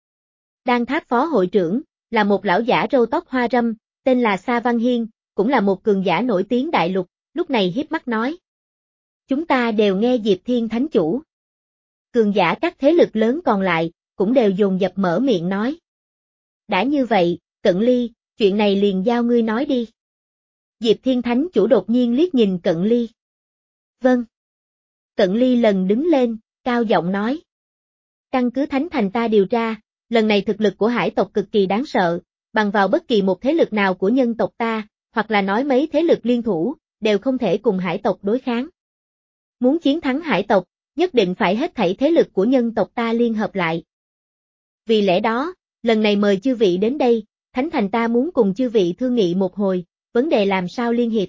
Đan Tháp phó hội trưởng, là một lão giả râu tóc hoa râm, tên là Sa Văn Hiên, cũng là một cường giả nổi tiếng đại lục, lúc này hiếp mắt nói. Chúng ta đều nghe Diệp Thiên Thánh Chủ. Cường giả các thế lực lớn còn lại, cũng đều dồn dập mở miệng nói. Đã như vậy, Cận Ly, chuyện này liền giao ngươi nói đi. Diệp Thiên Thánh Chủ đột nhiên liếc nhìn Cận Ly. Vâng. Cận Ly lần đứng lên, cao giọng nói. Căn cứ Thánh Thành ta điều tra, lần này thực lực của hải tộc cực kỳ đáng sợ, bằng vào bất kỳ một thế lực nào của nhân tộc ta, hoặc là nói mấy thế lực liên thủ, đều không thể cùng hải tộc đối kháng. Muốn chiến thắng hải tộc, nhất định phải hết thảy thế lực của nhân tộc ta liên hợp lại. Vì lẽ đó, lần này mời chư vị đến đây, Thánh Thành ta muốn cùng chư vị thương nghị một hồi, vấn đề làm sao liên hiệp.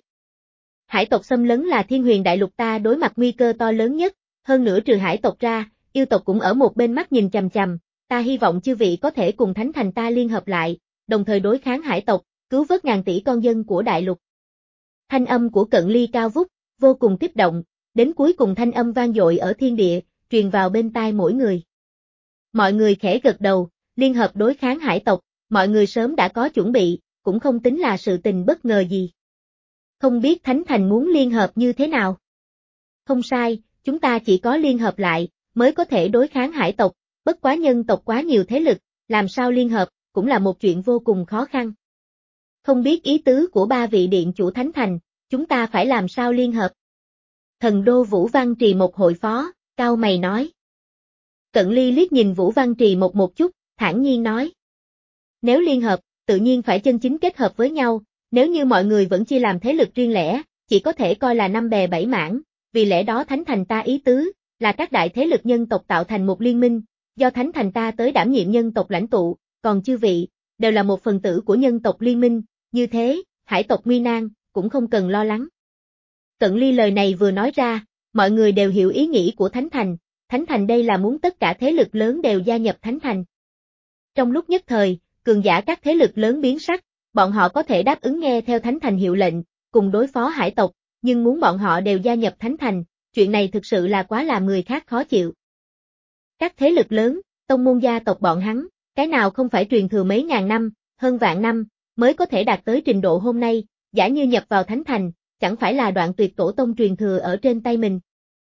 Hải tộc xâm lấn là thiên huyền đại lục ta đối mặt nguy cơ to lớn nhất, hơn nữa trừ hải tộc ra, yêu tộc cũng ở một bên mắt nhìn chằm chằm, ta hy vọng chư vị có thể cùng Thánh Thành ta liên hợp lại, đồng thời đối kháng hải tộc, cứu vớt ngàn tỷ con dân của đại lục. Thanh âm của Cận Ly cao vút, vô cùng kích động, đến cuối cùng thanh âm vang dội ở thiên địa, truyền vào bên tai mỗi người. Mọi người khẽ gật đầu, liên hợp đối kháng hải tộc, mọi người sớm đã có chuẩn bị, cũng không tính là sự tình bất ngờ gì. Không biết Thánh Thành muốn liên hợp như thế nào? Không sai, chúng ta chỉ có liên hợp lại, mới có thể đối kháng hải tộc, bất quá nhân tộc quá nhiều thế lực, làm sao liên hợp, cũng là một chuyện vô cùng khó khăn. Không biết ý tứ của ba vị điện chủ Thánh Thành, chúng ta phải làm sao liên hợp? Thần đô Vũ Văn Trì một hội phó, cao mày nói. Cận Ly liếc nhìn Vũ Văn Trì một một chút, thản nhiên nói. Nếu liên hợp, tự nhiên phải chân chính kết hợp với nhau, nếu như mọi người vẫn chia làm thế lực riêng lẻ, chỉ có thể coi là năm bè bảy mảng, vì lẽ đó Thánh Thành ta ý tứ, là các đại thế lực nhân tộc tạo thành một liên minh, do Thánh Thành ta tới đảm nhiệm nhân tộc lãnh tụ, còn chư vị, đều là một phần tử của nhân tộc liên minh, như thế, hải tộc nguy nan, cũng không cần lo lắng. Cận Ly lời này vừa nói ra, mọi người đều hiểu ý nghĩ của Thánh Thành, Thánh Thành đây là muốn tất cả thế lực lớn đều gia nhập Thánh Thành. Trong lúc nhất thời, cường giả các thế lực lớn biến sắc, bọn họ có thể đáp ứng nghe theo Thánh Thành hiệu lệnh, cùng đối phó hải tộc, nhưng muốn bọn họ đều gia nhập Thánh Thành, chuyện này thực sự là quá làm người khác khó chịu. Các thế lực lớn, tông môn gia tộc bọn hắn, cái nào không phải truyền thừa mấy ngàn năm, hơn vạn năm, mới có thể đạt tới trình độ hôm nay, giả như nhập vào Thánh Thành, chẳng phải là đoạn tuyệt tổ tông truyền thừa ở trên tay mình.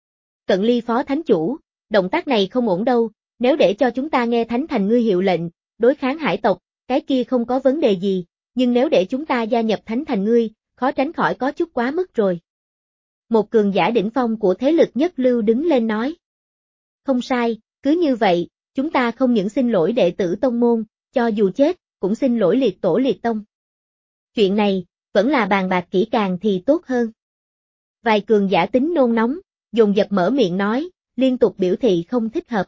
Cận Ly phó thánh chủ, động tác này không ổn đâu, nếu để cho chúng ta nghe Thánh Thành ngươi hiệu lệnh, đối kháng hải tộc, cái kia không có vấn đề gì, nhưng nếu để chúng ta gia nhập Thánh Thành ngươi, khó tránh khỏi có chút quá mức rồi. Một cường giả đỉnh phong của thế lực nhất lưu đứng lên nói. Không sai, cứ như vậy, chúng ta không những xin lỗi đệ tử tông môn, cho dù chết, cũng xin lỗi liệt tổ liệt tông. Chuyện này, vẫn là bàn bạc kỹ càng thì tốt hơn. Vài cường giả tính nôn nóng, dồn dập mở miệng nói, liên tục biểu thị không thích hợp.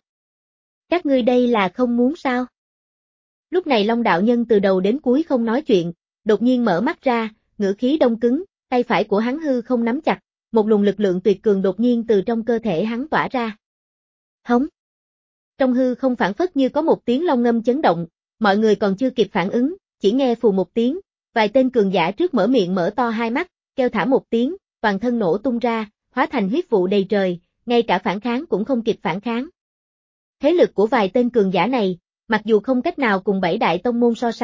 Các ngươi đây là không muốn sao? Lúc này Long đạo nhân từ đầu đến cuối không nói chuyện, đột nhiên mở mắt ra, ngữ khí đông cứng, tay phải của hắn hư không nắm chặt, một luồng lực lượng tuyệt cường đột nhiên từ trong cơ thể hắn tỏa ra. Hống! Trong hư không phản phất như có một tiếng long ngâm chấn động, mọi người còn chưa kịp phản ứng, chỉ nghe phù một tiếng, vài tên cường giả trước mở miệng mở to hai mắt, kêu thả một tiếng, toàn thân nổ tung ra, hóa thành huyết vụ đầy trời, ngay cả phản kháng cũng không kịp phản kháng. Thế lực của vài tên cường giả này, mặc dù không cách nào cùng bảy đại tông môn so sánh,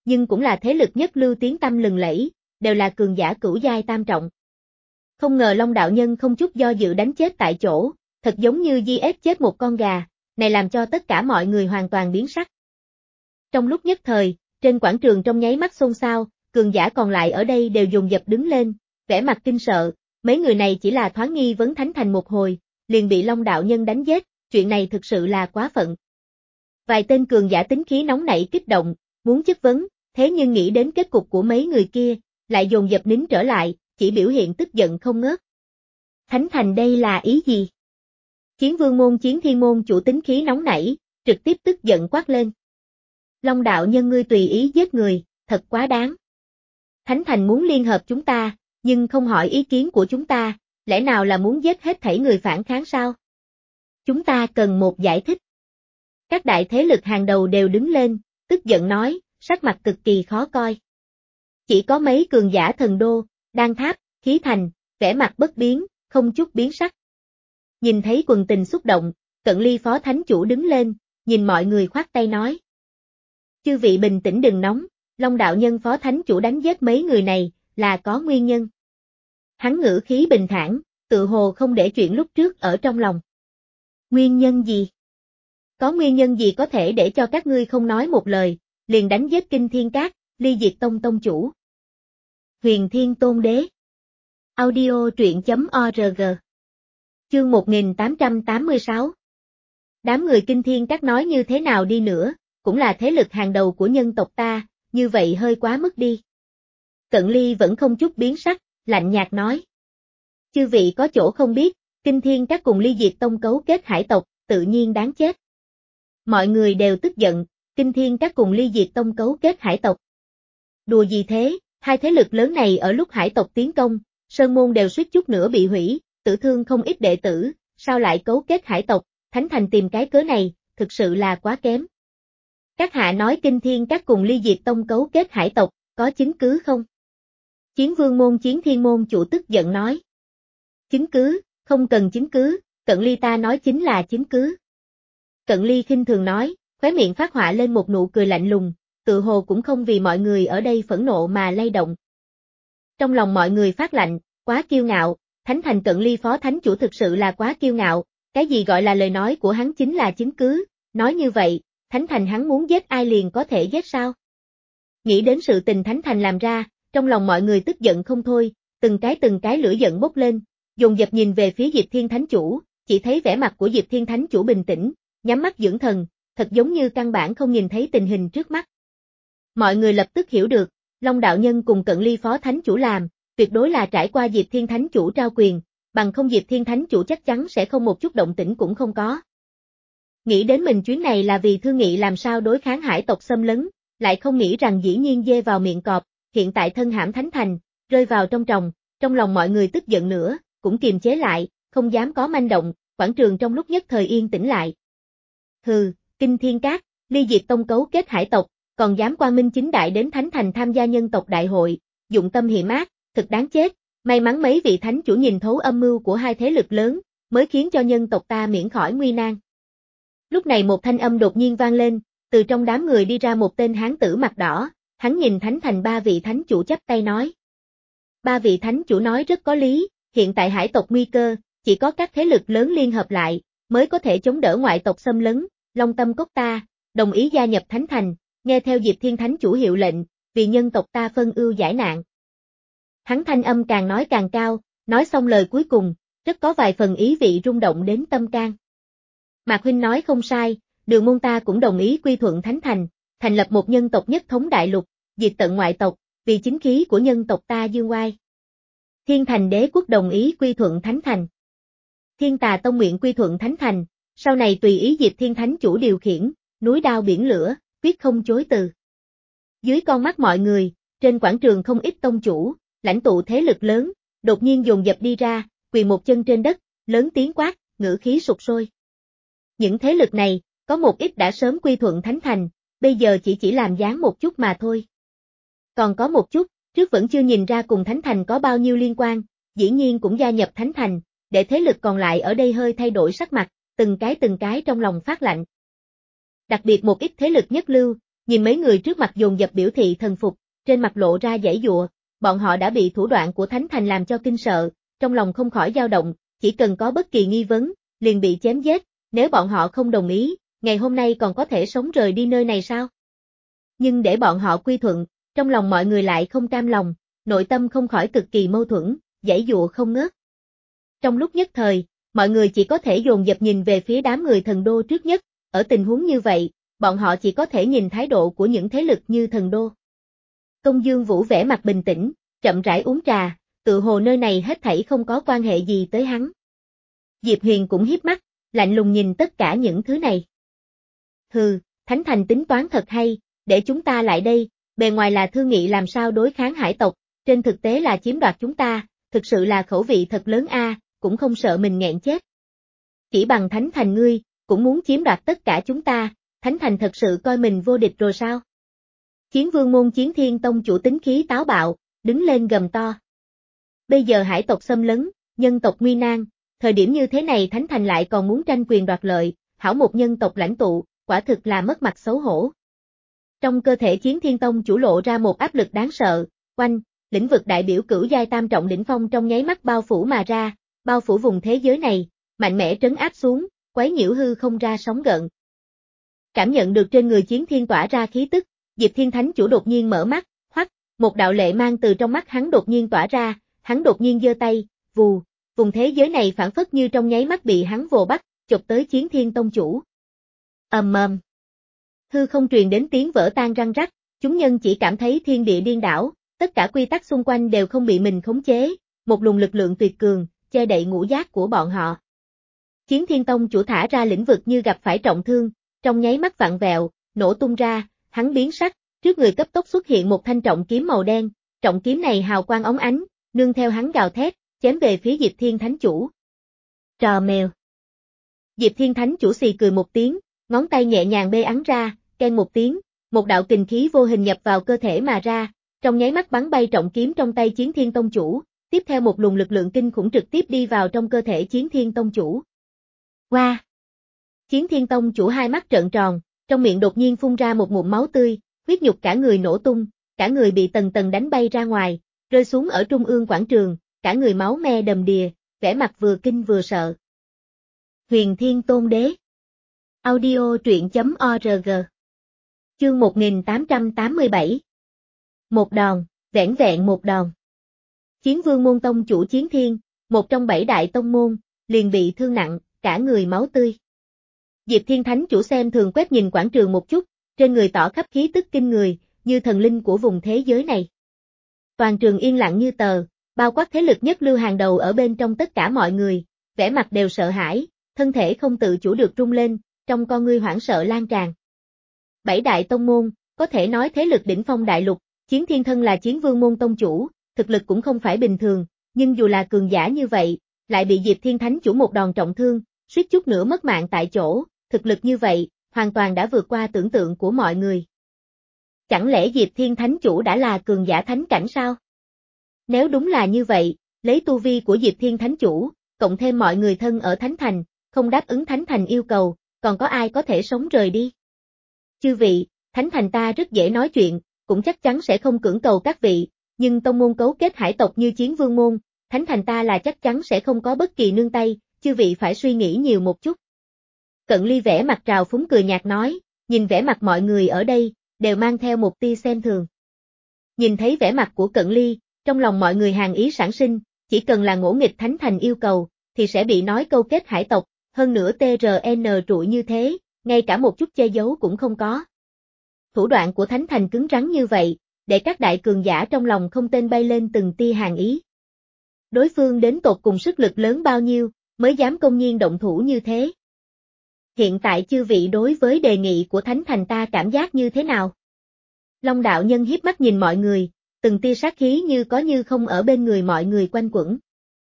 nhưng cũng là thế lực nhất lưu tiếng tăm lừng lẫy, đều là cường giả cửu giai tam trọng. Không ngờ Long đạo nhân không chút do dự đánh chết tại chỗ, thật giống như giết ép chết một con gà, này làm cho tất cả mọi người hoàn toàn biến sắc. Trong lúc nhất thời, trên quảng trường trong nháy mắt xôn xao, cường giả còn lại ở đây đều dồn dập đứng lên, vẻ mặt kinh sợ, mấy người này chỉ là thoáng nghi vấn Thánh Thành một hồi, liền bị Long đạo nhân đánh giết, chuyện này thực sự là quá phận. Vài tên cường giả tính khí nóng nảy kích động, muốn chất vấn, thế nhưng nghĩ đến kết cục của mấy người kia, lại dồn dập nín trở lại, chỉ biểu hiện tức giận không ngớt. Thánh Thành đây là ý gì? Chiến Vương môn Chiến Thiên môn chủ tính khí nóng nảy, trực tiếp tức giận quát lên. Long đạo nhân ngươi tùy ý giết người, thật quá đáng. Thánh Thành muốn liên hợp chúng ta, nhưng không hỏi ý kiến của chúng ta, lẽ nào là muốn giết hết thảy người phản kháng sao? Chúng ta cần một giải thích. Các đại thế lực hàng đầu đều đứng lên, tức giận nói, sắc mặt cực kỳ khó coi. Chỉ có mấy cường giả thần đô, đan tháp, khí thành, vẻ mặt bất biến, không chút biến sắc. Nhìn thấy quần tình xúc động, Cận Ly phó thánh chủ đứng lên, nhìn mọi người khoát tay nói. Chư vị bình tĩnh đừng nóng, Long đạo nhân phó thánh chủ đánh giết mấy người này, là có nguyên nhân. Hắn ngữ khí bình thản, tự hồ không để chuyện lúc trước ở trong lòng. Nguyên nhân gì? Có nguyên nhân gì có thể để cho các ngươi không nói một lời, liền đánh giết Kinh Thiên Các, Ly Diệt Tông tông chủ? Huyền Thiên Tôn Đế. Audio truyện chấm org. Chương một nghìn tám trăm tám mươi sáu. Đám người Kinh Thiên Các nói như thế nào đi nữa, cũng là thế lực hàng đầu của nhân tộc ta, như vậy hơi quá mức đi. Cận Ly vẫn không chút biến sắc, lạnh nhạt nói. Chư vị có chỗ không biết, Kinh Thiên Các cùng Ly Diệt Tông cấu kết hải tộc, tự nhiên đáng chết. Mọi người đều tức giận, Kinh Thiên Các cùng Ly Diệt Tông cấu kết hải tộc. Đùa gì thế, hai thế lực lớn này ở lúc hải tộc tiến công, sơn môn đều suýt chút nữa bị hủy, tử thương không ít đệ tử, sao lại cấu kết hải tộc, Thánh Thành tìm cái cớ này, thực sự là quá kém. Các hạ nói Kinh Thiên Các cùng Ly Diệt Tông cấu kết hải tộc, có chứng cứ không? Chiến Vương môn Chiến Thiên môn chủ tức giận nói. Chứng cứ, không cần chứng cứ, Cận Ly ta nói chính là chứng cứ. Cận Ly khinh thường nói, khóe miệng phát họa lên một nụ cười lạnh lùng, tự hồ cũng không vì mọi người ở đây phẫn nộ mà lay động. Trong lòng mọi người phát lạnh, quá kiêu ngạo, Thánh Thành Cận Ly phó thánh chủ thực sự là quá kiêu ngạo, cái gì gọi là lời nói của hắn chính là chứng cứ, nói như vậy, Thánh Thành hắn muốn giết ai liền có thể giết sao? Nghĩ đến sự tình Thánh Thành làm ra, trong lòng mọi người tức giận không thôi, từng cái từng cái lửa giận bốc lên, dồn dập nhìn về phía Diệp Thiên Thánh Chủ, chỉ thấy vẻ mặt của Diệp Thiên Thánh Chủ bình tĩnh, nhắm mắt dưỡng thần, thật giống như căn bản không nhìn thấy tình hình trước mắt. Mọi người lập tức hiểu được, Long đạo nhân cùng Cận Ly phó thánh chủ làm, tuyệt đối là trải qua Diệp Thiên Thánh Chủ trao quyền, bằng không Diệp Thiên Thánh Chủ chắc chắn sẽ không một chút động tĩnh cũng không có. Nghĩ đến mình chuyến này là vì thương nghị làm sao đối kháng hải tộc xâm lấn, lại không nghĩ rằng dĩ nhiên dê vào miệng cọp, hiện tại thân hãm Thánh Thành, rơi vào trong tròng, trong lòng mọi người tức giận nữa, cũng kiềm chế lại, không dám có manh động, quảng trường trong lúc nhất thời yên tĩnh lại. Hừ, Kinh Thiên Các, Ly Diệt Tông cấu kết hải tộc, còn dám quang minh chính đại đến Thánh Thành tham gia nhân tộc đại hội, dụng tâm hiểm ác, thực đáng chết, may mắn mấy vị thánh chủ nhìn thấu âm mưu của hai thế lực lớn, mới khiến cho nhân tộc ta miễn khỏi nguy nan. Lúc này một thanh âm đột nhiên vang lên, từ trong đám người đi ra một tên hán tử mặt đỏ, hắn nhìn Thánh Thành ba vị thánh chủ chắp tay nói. Ba vị thánh chủ nói rất có lý, hiện tại hải tộc nguy cơ, chỉ có các thế lực lớn liên hợp lại, mới có thể chống đỡ ngoại tộc xâm lấn, Long Tâm Cốc ta, đồng ý gia nhập Thánh Thành, nghe theo Diệp Thiên Thánh Chủ hiệu lệnh, vì nhân tộc ta phân ưu giải nạn. Hắn thanh âm càng nói càng cao, nói xong lời cuối cùng, rất có vài phần ý vị rung động đến tâm can. Mạc Huynh nói không sai, Đường môn ta cũng đồng ý quy thuận Thánh Thành, thành lập một nhân tộc nhất thống đại lục, diệt tận ngoại tộc, vì chính khí của nhân tộc ta dương oai. Thiên Thành Đế quốc đồng ý quy thuận Thánh Thành. Thiên Tà Tông nguyện quy thuận Thánh Thành, sau này tùy ý Diệp Thiên Thánh Chủ điều khiển, núi đao biển lửa, quyết không chối từ. Dưới con mắt mọi người, trên quảng trường không ít tông chủ, lãnh tụ thế lực lớn, đột nhiên dồn dập đi ra, quỳ một chân trên đất, lớn tiếng quát, ngữ khí sục sôi. Những thế lực này, có một ít đã sớm quy thuận Thánh Thành, bây giờ chỉ chỉ làm dáng một chút mà thôi. Còn có một chút, trước vẫn chưa nhìn ra cùng Thánh Thành có bao nhiêu liên quan, dĩ nhiên cũng gia nhập Thánh Thành, để thế lực còn lại ở đây hơi thay đổi sắc mặt, từng cái từng cái trong lòng phát lạnh. Đặc biệt một ít thế lực nhất lưu, Nhìn mấy người trước mặt dồn dập biểu thị thần phục, trên mặt lộ ra giãy giụa, bọn họ đã bị thủ đoạn của Thánh Thành làm cho kinh sợ, trong lòng không khỏi dao động, chỉ cần có bất kỳ nghi vấn, liền bị chém giết, nếu bọn họ không đồng ý, ngày hôm nay còn có thể sống rời đi nơi này sao? Nhưng để bọn họ quy thuận, trong lòng mọi người lại không cam lòng, nội tâm không khỏi cực kỳ mâu thuẫn, giãy giụa không ngớt. Trong lúc nhất thời, mọi người chỉ có thể dồn dập nhìn về phía đám người thần đô trước nhất, ở tình huống như vậy, bọn họ chỉ có thể nhìn thái độ của những thế lực như thần đô. Công Dương Vũ vẻ mặt bình tĩnh, chậm rãi uống trà, tự hồ nơi này hết thảy không có quan hệ gì tới hắn. Diệp Huyền cũng hiếp mắt, lạnh lùng nhìn tất cả những thứ này. Hừ, Thánh Thành tính toán thật hay, để chúng ta lại đây, bề ngoài là thương nghị làm sao đối kháng hải tộc, trên thực tế là chiếm đoạt chúng ta, thực sự là khẩu vị thật lớn a, cũng không sợ mình nghẹn chết. Chỉ bằng Thánh Thành ngươi, cũng muốn chiếm đoạt tất cả chúng ta, Thánh Thành thật sự coi mình vô địch rồi sao? Chiến Vương môn Chiến Thiên Tông chủ tính khí táo bạo, đứng lên gầm to. Bây giờ hải tộc xâm lấn, nhân tộc nguy nan, thời điểm như thế này Thánh Thành lại còn muốn tranh quyền đoạt lợi, hảo một nhân tộc lãnh tụ, quả thực là mất mặt xấu hổ. Trong cơ thể Chiến Thiên Tông chủ lộ ra một áp lực đáng sợ, oanh, lĩnh vực đại biểu cửu giai tam trọng đỉnh phong trong nháy mắt bao phủ mà ra, bao phủ vùng thế giới này, mạnh mẽ trấn áp xuống, quấy nhiễu hư không ra sóng gợn. Cảm nhận được trên người Chiến Thiên tỏa ra khí tức, Diệp Thiên Thánh chủ đột nhiên mở mắt, hoắc, một đạo lệ mang từ trong mắt hắn đột nhiên tỏa ra, hắn đột nhiên giơ tay, vù, vùng thế giới này phản phất như trong nháy mắt bị hắn vồ bắt, chụp tới Chiến Thiên Tông chủ. Ầm ầm. Hư không truyền đến tiếng vỡ tan răng rắc, chúng nhân chỉ cảm thấy thiên địa điên đảo, tất cả quy tắc xung quanh đều không bị mình khống chế, một luồng lực lượng tuyệt cường, che đậy ngũ giác của bọn họ. Chiến Thiên Tông chủ thả ra lĩnh vực như gặp phải trọng thương, trong nháy mắt vặn vẹo, nổ tung ra, hắn biến sắc, trước người cấp tốc xuất hiện một thanh trọng kiếm màu đen, trọng kiếm này hào quang óng ánh, nương theo hắn gào thét, chém về phía Diệp Thiên Thánh chủ. Trò mèo. Diệp Thiên Thánh chủ xì cười một tiếng, ngón tay nhẹ nhàng bê ấn ra, keng một tiếng, một đạo kình khí vô hình nhập vào cơ thể mà ra, trong nháy mắt bắn bay trọng kiếm trong tay Chiến Thiên Tông chủ, tiếp theo một luồng lực lượng kinh khủng trực tiếp đi vào trong cơ thể Chiến Thiên Tông chủ. Wow! Chiến Thiên Tông chủ hai mắt trợn tròn, trong miệng đột nhiên phun ra một ngụm máu tươi, huyết nhục cả người nổ tung, cả người bị tầng tầng đánh bay ra ngoài, rơi xuống ở trung ương quảng trường, cả người máu me đầm đìa, vẻ mặt vừa kinh vừa sợ. Huyền Thiên Tôn Đế. Audio truyện chấm org. Chương một nghìn tám trăm tám mươi bảy. Một đòn, vẻn vẹn một đòn. Chiến Vương môn tông chủ Chiến Thiên, một trong bảy đại tông môn, liền bị thương nặng, cả người máu tươi. Diệp Thiên Thánh chủ xem thường quét nhìn quảng trường một chút, trên người tỏ khắp khí tức kinh người, như thần linh của vùng thế giới này. Toàn trường yên lặng như tờ, bao quát thế lực nhất lưu hàng đầu ở bên trong tất cả mọi người, vẻ mặt đều sợ hãi, thân thể không tự chủ được rung lên, trong con ngươi hoảng sợ lan tràn. Bảy đại tông môn, có thể nói thế lực đỉnh phong đại lục, Chiến Thiên thân là Chiến Vương môn tông chủ, thực lực cũng không phải bình thường, nhưng dù là cường giả như vậy, lại bị Diệp Thiên Thánh chủ một đòn trọng thương, suýt chút nữa mất mạng tại chỗ, thực lực như vậy, hoàn toàn đã vượt qua tưởng tượng của mọi người. Chẳng lẽ Diệp Thiên Thánh chủ đã là cường giả thánh cảnh sao? Nếu đúng là như vậy, lấy tu vi của Diệp Thiên Thánh chủ, cộng thêm mọi người thân ở Thánh Thành, không đáp ứng Thánh Thành yêu cầu, còn có ai có thể sống rời đi? Chư vị, Thánh Thành ta rất dễ nói chuyện, cũng chắc chắn sẽ không cưỡng cầu các vị, nhưng tông môn cấu kết hải tộc như Chiến Vương môn, Thánh Thành ta là chắc chắn sẽ không có bất kỳ nương tay, chư vị phải suy nghĩ nhiều một chút. Cận Ly vẻ mặt trào phúng cười nhạt nói, nhìn vẻ mặt mọi người ở đây, đều mang theo một tia xem thường. Nhìn thấy vẻ mặt của Cận Ly, trong lòng mọi người hàng ý sản sinh, chỉ cần là ngỗ nghịch Thánh Thành yêu cầu, thì sẽ bị nói câu kết hải tộc, hơn nữa tê rờ en trụi như thế, ngay cả một chút che giấu cũng không có. Thủ đoạn của Thánh Thành cứng rắn như vậy, để các đại cường giả trong lòng không tên bay lên từng tia hàng ý. Đối phương đến tột cùng sức lực lớn bao nhiêu, mới dám công nhiên động thủ như thế. Hiện tại chư vị đối với đề nghị của Thánh Thành ta cảm giác như thế nào? Long đạo nhân hiếp mắt nhìn mọi người, từng tia sát khí như có như không ở bên người mọi người quanh quẩn.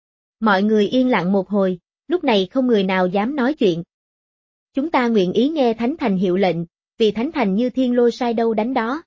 Mọi người yên lặng một hồi, lúc này không người nào dám nói chuyện. Chúng ta nguyện ý nghe Thánh Thành hiệu lệnh, vì Thánh Thành như thiên lôi sai đâu đánh đó.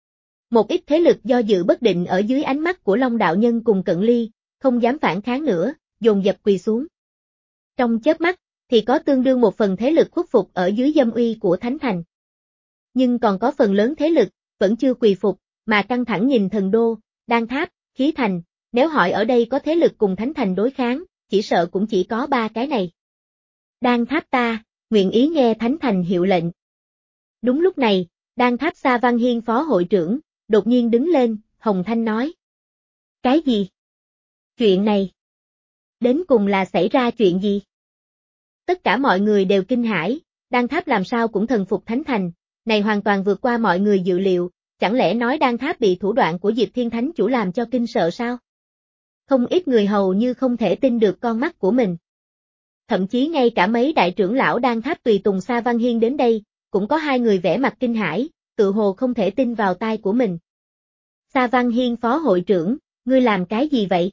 Một ít thế lực do dự bất định ở dưới ánh mắt của Long đạo nhân cùng Cận Ly, không dám phản kháng nữa, dồn dập quỳ xuống. Trong chớp mắt, thì có tương đương một phần thế lực khuất phục ở dưới dâm uy của Thánh Thành. nhưng còn có phần lớn thế lực, vẫn chưa quỳ phục, mà căng thẳng nhìn thần đô, đan tháp, khí thành, nếu hỏi ở đây có thế lực cùng thánh thành đối kháng, chỉ sợ cũng chỉ có ba cái này. Đan tháp ta, nguyện ý nghe thánh thành hiệu lệnh. Đúng lúc này, đan tháp Sa Văn Hiên phó hội trưởng, đột nhiên đứng lên, Hồng Thanh nói. Cái gì? Chuyện này. Đến cùng là xảy ra chuyện gì? Tất cả mọi người đều kinh hãi, đan tháp làm sao cũng thần phục thánh thành, này hoàn toàn vượt qua mọi người dự liệu, chẳng lẽ nói đan tháp bị thủ đoạn của Diệp Thiên Thánh Chủ làm cho kinh sợ sao? Không ít người hầu như không thể tin được con mắt của mình. Thậm chí ngay cả mấy đại trưởng lão đan tháp tùy tùng Sa Văn Hiên đến đây, cũng có hai người vẻ mặt kinh hãi, tự hồ không thể tin vào tai của mình. Sa Văn Hiên phó hội trưởng, ngươi làm cái gì vậy?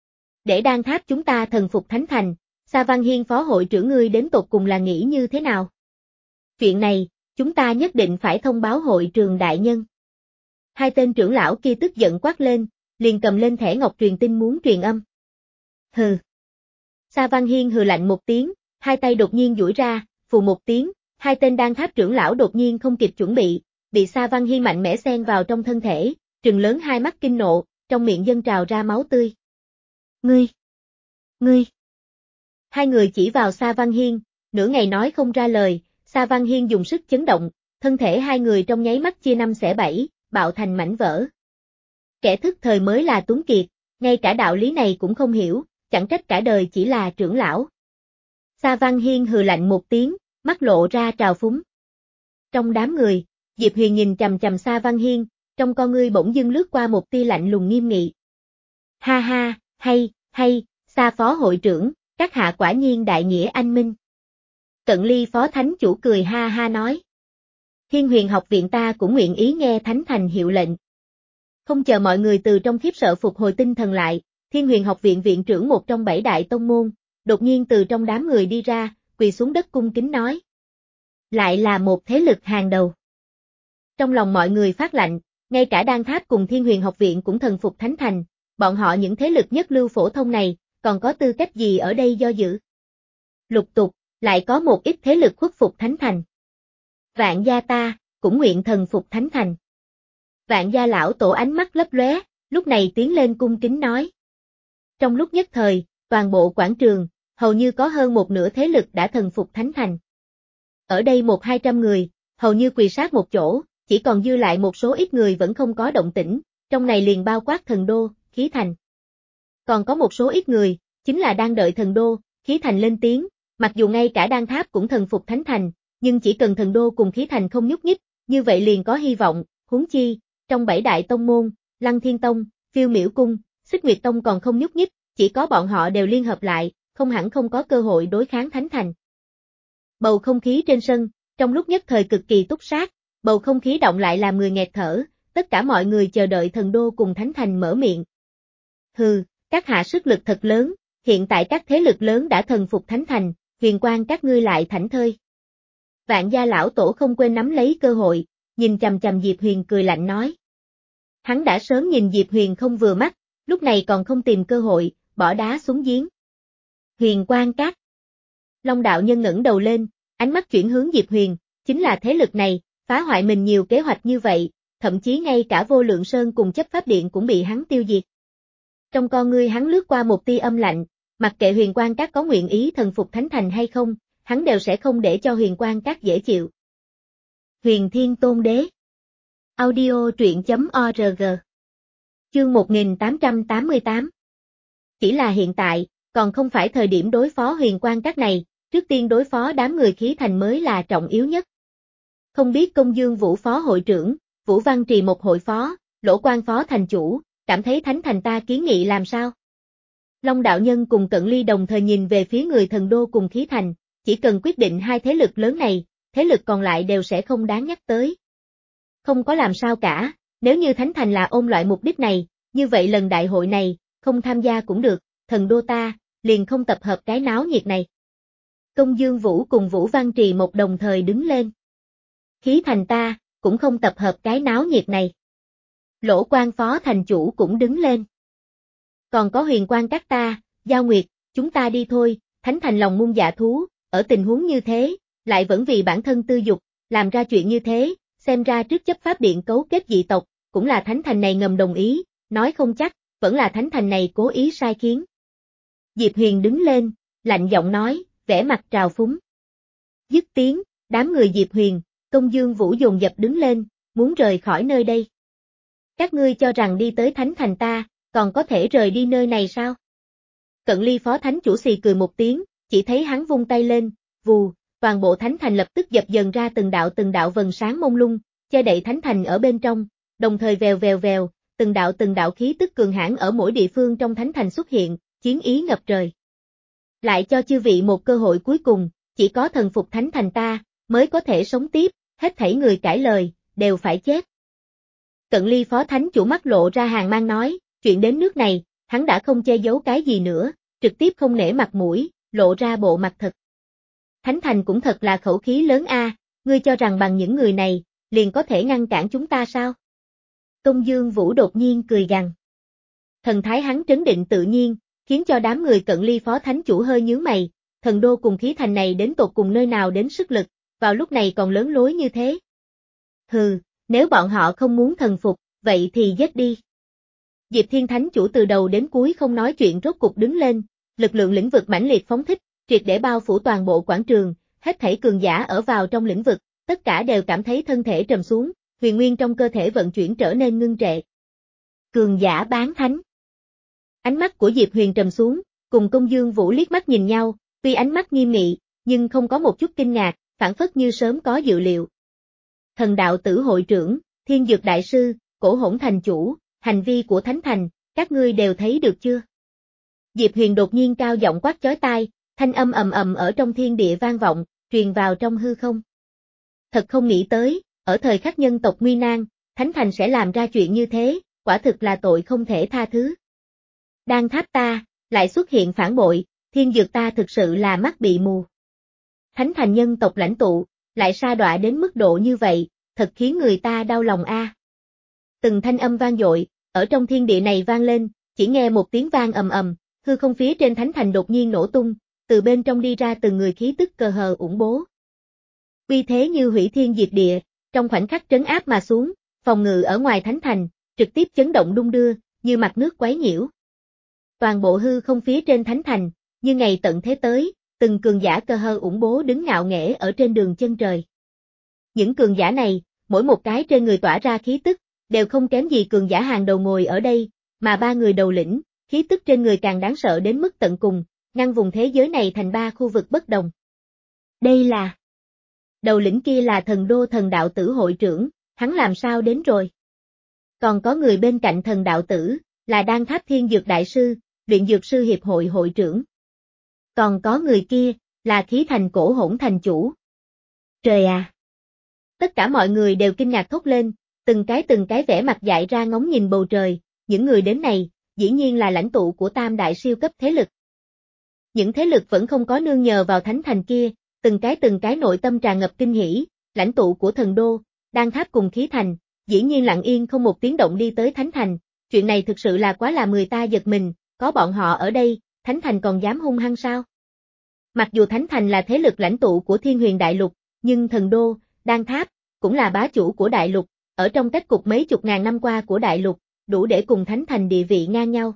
Để đan tháp chúng ta thần phục thánh thành, Sa Văn Hiên phó hội trưởng ngươi đến tột cùng là nghĩ như thế nào? Chuyện này, chúng ta nhất định phải thông báo hội trường đại nhân. Hai tên trưởng lão kia tức giận quát lên, liền cầm lên thẻ ngọc truyền tin muốn truyền âm. Hừ. Sa Văn Hiên hừ lạnh một tiếng, hai tay đột nhiên duỗi ra, phù một tiếng, hai tên đan tháp trưởng lão đột nhiên không kịp chuẩn bị, bị Sa Văn Hiên mạnh mẽ xen vào trong thân thể, trừng lớn hai mắt kinh nộ, trong miệng dâng trào ra máu tươi. Ngươi! Ngươi! Hai người chỉ vào Sa Văn Hiên, nửa ngày nói không ra lời, Sa Văn Hiên dùng sức chấn động, thân thể hai người trong nháy mắt chia năm xẻ bảy, bạo thành mảnh vỡ. Kẻ thức thời mới là tuấn kiệt, ngay cả đạo lý này cũng không hiểu, chẳng trách cả đời chỉ là trưởng lão. Sa Văn Hiên hừ lạnh một tiếng, mắt lộ ra trào phúng. Trong đám người, Diệp Huyền nhìn chằm chằm Sa Văn Hiên, trong con ngươi bỗng dưng lướt qua một tia lạnh lùng nghiêm nghị. Ha ha, hay, hay, Sa phó hội trưởng, các hạ quả nhiên đại nghĩa anh minh. Cận Ly phó thánh chủ cười ha ha nói. Thiên Huyền học viện ta cũng nguyện ý nghe thánh thành hiệu lệnh. Không chờ mọi người từ trong khiếp sợ phục hồi tinh thần lại, Thiên Huyền học viện viện trưởng một trong bảy đại tông môn, đột nhiên từ trong đám người đi ra, quỳ xuống đất cung kính nói. Lại là một thế lực hàng đầu. Trong lòng mọi người phát lạnh, ngay cả đan tháp cùng Thiên Huyền học viện cũng thần phục thánh thành, bọn họ những thế lực nhất lưu phổ thông này, còn có tư cách gì ở đây do dự. Lục tục, lại có một ít thế lực khuất phục thánh thành. Vạn gia ta, cũng nguyện thần phục thánh thành. Vạn gia lão tổ ánh mắt lấp lóe, lúc này tiến lên cung kính nói. Trong lúc nhất thời, toàn bộ quảng trường, hầu như có hơn một nửa thế lực đã thần phục thánh thành. Ở đây một hai trăm người, hầu như quỳ sát một chỗ, chỉ còn dư lại một số ít người vẫn không có động tĩnh, trong này liền bao quát thần đô, khí thành. Còn có một số ít người, chính là đang đợi thần đô, khí thành lên tiếng, mặc dù ngay cả đan tháp cũng thần phục thánh thành, nhưng chỉ cần thần đô cùng khí thành không nhúc nhích, như vậy liền có hy vọng, huống chi, trong bảy đại tông môn, Lăng Thiên Tông, Phiêu Miểu Cung, Xích Nguyệt Tông còn không nhúc nhích, chỉ có bọn họ đều liên hợp lại, không hẳn không có cơ hội đối kháng thánh thành. Bầu không khí trên sân, trong lúc nhất thời cực kỳ túc sát, bầu không khí động lại làm người nghẹt thở, tất cả mọi người chờ đợi thần đô cùng thánh thành mở miệng. Hừ, các hạ sức lực thật lớn, hiện tại các thế lực lớn đã thần phục thánh thành, huyền quang các ngươi lại thảnh thơi. Vạn gia lão tổ không quên nắm lấy cơ hội, nhìn chằm chằm Diệp Huyền cười lạnh nói. Hắn đã sớm nhìn Diệp Huyền không vừa mắt, lúc này còn không tìm cơ hội, bỏ đá xuống giếng. Huyền quang các. Long đạo nhân ngẩng đầu lên, ánh mắt chuyển hướng Diệp Huyền, chính là thế lực này, phá hoại mình nhiều kế hoạch như vậy, thậm chí ngay cả Vô Lượng Sơn cùng chấp pháp điện cũng bị hắn tiêu diệt. Trong con ngươi hắn lướt qua một tia âm lạnh, mặc kệ huyền quang các có nguyện ý thần phục thánh thành hay không, hắn đều sẽ không để cho huyền quang các dễ chịu. Huyền Thiên Tôn Đế. Audio truyện chấm org. Chương một nghìn tám trăm tám mươi tám. Chỉ là hiện tại, còn không phải thời điểm đối phó huyền quang các này, trước tiên đối phó đám người khí thành mới là trọng yếu nhất. Không biết Công Dương Vũ phó hội trưởng, Vũ Văn Trì một hội phó, Lỗ Quan phó thành chủ, cảm thấy thánh thành ta kiến nghị làm sao? Long đạo nhân cùng Cận Ly đồng thời nhìn về phía người thần đô cùng khí thành, chỉ cần quyết định hai thế lực lớn này, thế lực còn lại đều sẽ không đáng nhắc tới. Không có làm sao cả, nếu như thánh thành là ôm loại mục đích này, như vậy lần đại hội này, không tham gia cũng được, thần đô ta, liền không tập hợp cái náo nhiệt này. Công Dương Vũ cùng Vũ Văn Trì một đồng thời đứng lên. Khí thành ta, cũng không tập hợp cái náo nhiệt này. Lỗ Quan phó thành chủ cũng đứng lên. Còn có huyền quan các ta, Giao Nguyệt, chúng ta đi thôi, thánh thành lòng muôn dạ thú, ở tình huống như thế, lại vẫn vì bản thân tư dục, làm ra chuyện như thế, xem ra trước chấp pháp điện cấu kết dị tộc, cũng là thánh thành này ngầm đồng ý, nói không chắc, vẫn là thánh thành này cố ý sai khiến. Diệp Huyền đứng lên, lạnh giọng nói, vẻ mặt trào phúng. Dứt tiếng, đám người Diệp Huyền, Công Dương Vũ dồn dập đứng lên, muốn rời khỏi nơi đây. Các ngươi cho rằng đi tới thánh thành ta, còn có thể rời đi nơi này sao? Cận Ly phó thánh chủ xì cười một tiếng, chỉ thấy hắn vung tay lên, vù, toàn bộ thánh thành lập tức dập dần ra từng đạo từng đạo vầng sáng mông lung, che đậy thánh thành ở bên trong, đồng thời vèo vèo vèo, từng đạo từng đạo khí tức cường hãn ở mỗi địa phương trong thánh thành xuất hiện, chiến ý ngập trời. Lại cho chư vị một cơ hội cuối cùng, chỉ có thần phục thánh thành ta, mới có thể sống tiếp, hết thảy người cãi lời, đều phải chết. Cận Ly phó thánh chủ mắt lộ ra hàng mang nói, chuyện đến nước này, hắn đã không che giấu cái gì nữa, trực tiếp không nể mặt mũi, lộ ra bộ mặt thật. Thánh thành cũng thật là khẩu khí lớn a, ngươi cho rằng bằng những người này, liền có thể ngăn cản chúng ta sao? Công Dương Vũ đột nhiên cười gằn. Thần thái hắn trấn định tự nhiên, khiến cho đám người Cận Ly phó thánh chủ hơi nhướng mày, thần đô cùng khí thành này đến tột cùng nơi nào đến sức lực, vào lúc này còn lớn lối như thế. Hừ, nếu bọn họ không muốn thần phục, vậy thì giết đi. Diệp Thiên Thánh chủ từ đầu đến cuối không nói chuyện rốt cục đứng lên, lực lượng lĩnh vực mãnh liệt phóng thích, triệt để bao phủ toàn bộ quảng trường, hết thảy cường giả ở vào trong lĩnh vực, tất cả đều cảm thấy thân thể trầm xuống, huyền nguyên trong cơ thể vận chuyển trở nên ngưng trệ. Cường giả bán thánh. Ánh mắt của Diệp Huyền trầm xuống, cùng Công Dương Vũ liếc mắt nhìn nhau, tuy ánh mắt nghiêm nghị, nhưng không có một chút kinh ngạc, phản phất như sớm có dự liệu. Thần đạo tử hội trưởng, Thiên Dược đại sư, Cổ Hỗn thành chủ, hành vi của Thánh Thành, các ngươi đều thấy được chưa? Diệp Huyền đột nhiên cao giọng quát chói tai, thanh âm ầm ầm ở trong thiên địa vang vọng, truyền vào trong hư không. Thật không nghĩ tới, ở thời khắc nhân tộc nguy nan, Thánh Thành sẽ làm ra chuyện như thế, quả thực là tội không thể tha thứ. Đan tháp ta, lại xuất hiện phản bội, Thiên Dược ta thực sự là mắt bị mù. Thánh Thành nhân tộc lãnh tụ, lại sa đọa đến mức độ như vậy, thật khiến người ta đau lòng a. À. Từng thanh âm vang dội, ở trong thiên địa này vang lên, chỉ nghe một tiếng vang ầm ầm, hư không phía trên Thánh Thành đột nhiên nổ tung, từ bên trong đi ra từng người khí tức cờ hờ ủng bố. Uy thế như hủy thiên diệt địa, trong khoảnh khắc trấn áp mà xuống, phòng ngự ở ngoài Thánh Thành, trực tiếp chấn động đung đưa, như mặt nước quấy nhiễu. Toàn bộ hư không phía trên Thánh Thành, như ngày tận thế tới, từng cường giả cơ hơ ủng bố đứng ngạo nghễ ở trên đường chân trời. Những cường giả này, mỗi một cái trên người tỏa ra khí tức, đều không kém gì cường giả hàng đầu ngồi ở đây, mà ba người đầu lĩnh, khí tức trên người càng đáng sợ đến mức tận cùng, ngăn vùng thế giới này thành ba khu vực bất đồng. Đây là... Đầu lĩnh kia là thần đô thần đạo tử hội trưởng, hắn làm sao đến rồi? Còn có người bên cạnh thần đạo tử, là Đan Tháp Thiên Dược đại sư, luyện dược sư hiệp hội hội trưởng. Còn có người kia, là Khí Thành Cổ Hỗn thành chủ. Trời à! Tất cả mọi người đều kinh ngạc thốt lên, từng cái từng cái vẻ mặt dại ra ngóng nhìn bầu trời, những người đến này, dĩ nhiên là lãnh tụ của tam đại siêu cấp thế lực. Những thế lực vẫn không có nương nhờ vào Thánh Thành kia, từng cái từng cái nội tâm tràn ngập kinh hỉ, lãnh tụ của thần đô, Đan Tháp cùng Khí Thành, dĩ nhiên lặng yên không một tiếng động đi tới Thánh Thành, chuyện này thực sự là quá làm người ta giật mình, có bọn họ ở đây, Thánh Thành còn dám hung hăng sao? Mặc dù Thánh Thành là thế lực lãnh tụ của Thiên Huyền Đại Lục, nhưng thần đô, Đan Tháp, cũng là bá chủ của Đại Lục, ở trong cách cục mấy chục ngàn năm qua của Đại Lục, đủ để cùng Thánh Thành địa vị ngang nhau.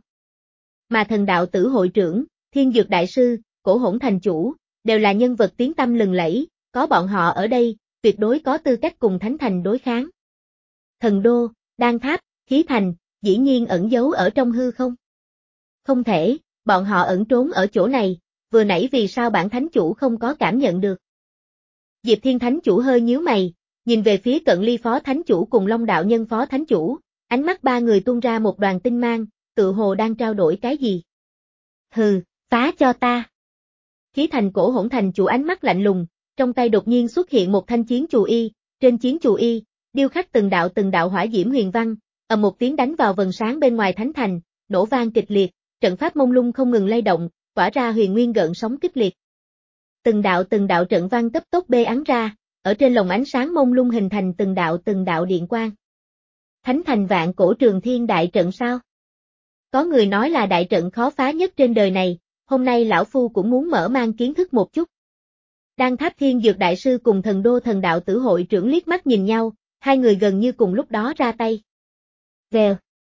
Mà thần đạo tử hội trưởng, Thiên Dược đại sư, Cổ Hỗn thành chủ, đều là nhân vật tiếng tăm lừng lẫy, có bọn họ ở đây, tuyệt đối có tư cách cùng Thánh Thành đối kháng. Thần đô, Đan Tháp, Khí Thành, dĩ nhiên ẩn giấu ở trong hư không? Không thể, bọn họ ẩn trốn ở chỗ này, vừa nãy vì sao bản thánh chủ không có cảm nhận được? Diệp Thiên Thánh chủ hơi nhíu mày, nhìn về phía Cận Ly phó thánh chủ cùng Long đạo nhân phó thánh chủ, ánh mắt ba người tuôn ra một đoàn tinh mang, tự hồ đang trao đổi cái gì. Hừ, phá cho ta. Khí Thành Cổ Hỗn thành chủ ánh mắt lạnh lùng, trong tay đột nhiên xuất hiện một thanh chiến chù y, trên chiến chù y, điêu khắc từng đạo từng đạo hỏa diễm huyền văn, ầm một tiếng đánh vào vầng sáng bên ngoài thánh thành, nổ vang kịch liệt, trận pháp mông lung không ngừng lay động, tỏa ra huyền nguyên gợn sóng kịch liệt. Từng đạo từng đạo trận văn cấp tốc bê ắn ra, ở trên lồng ánh sáng mông lung hình thành từng đạo từng đạo điện quang. Thánh thành vạn cổ trường thiên đại trận sao? Có người nói là đại trận khó phá nhất trên đời này, hôm nay lão phu cũng muốn mở mang kiến thức một chút. Đan Tháp Thiên Dược đại sư cùng thần đô thần đạo tử hội trưởng liếc mắt nhìn nhau, Hai người gần như cùng lúc đó ra tay. Vèo.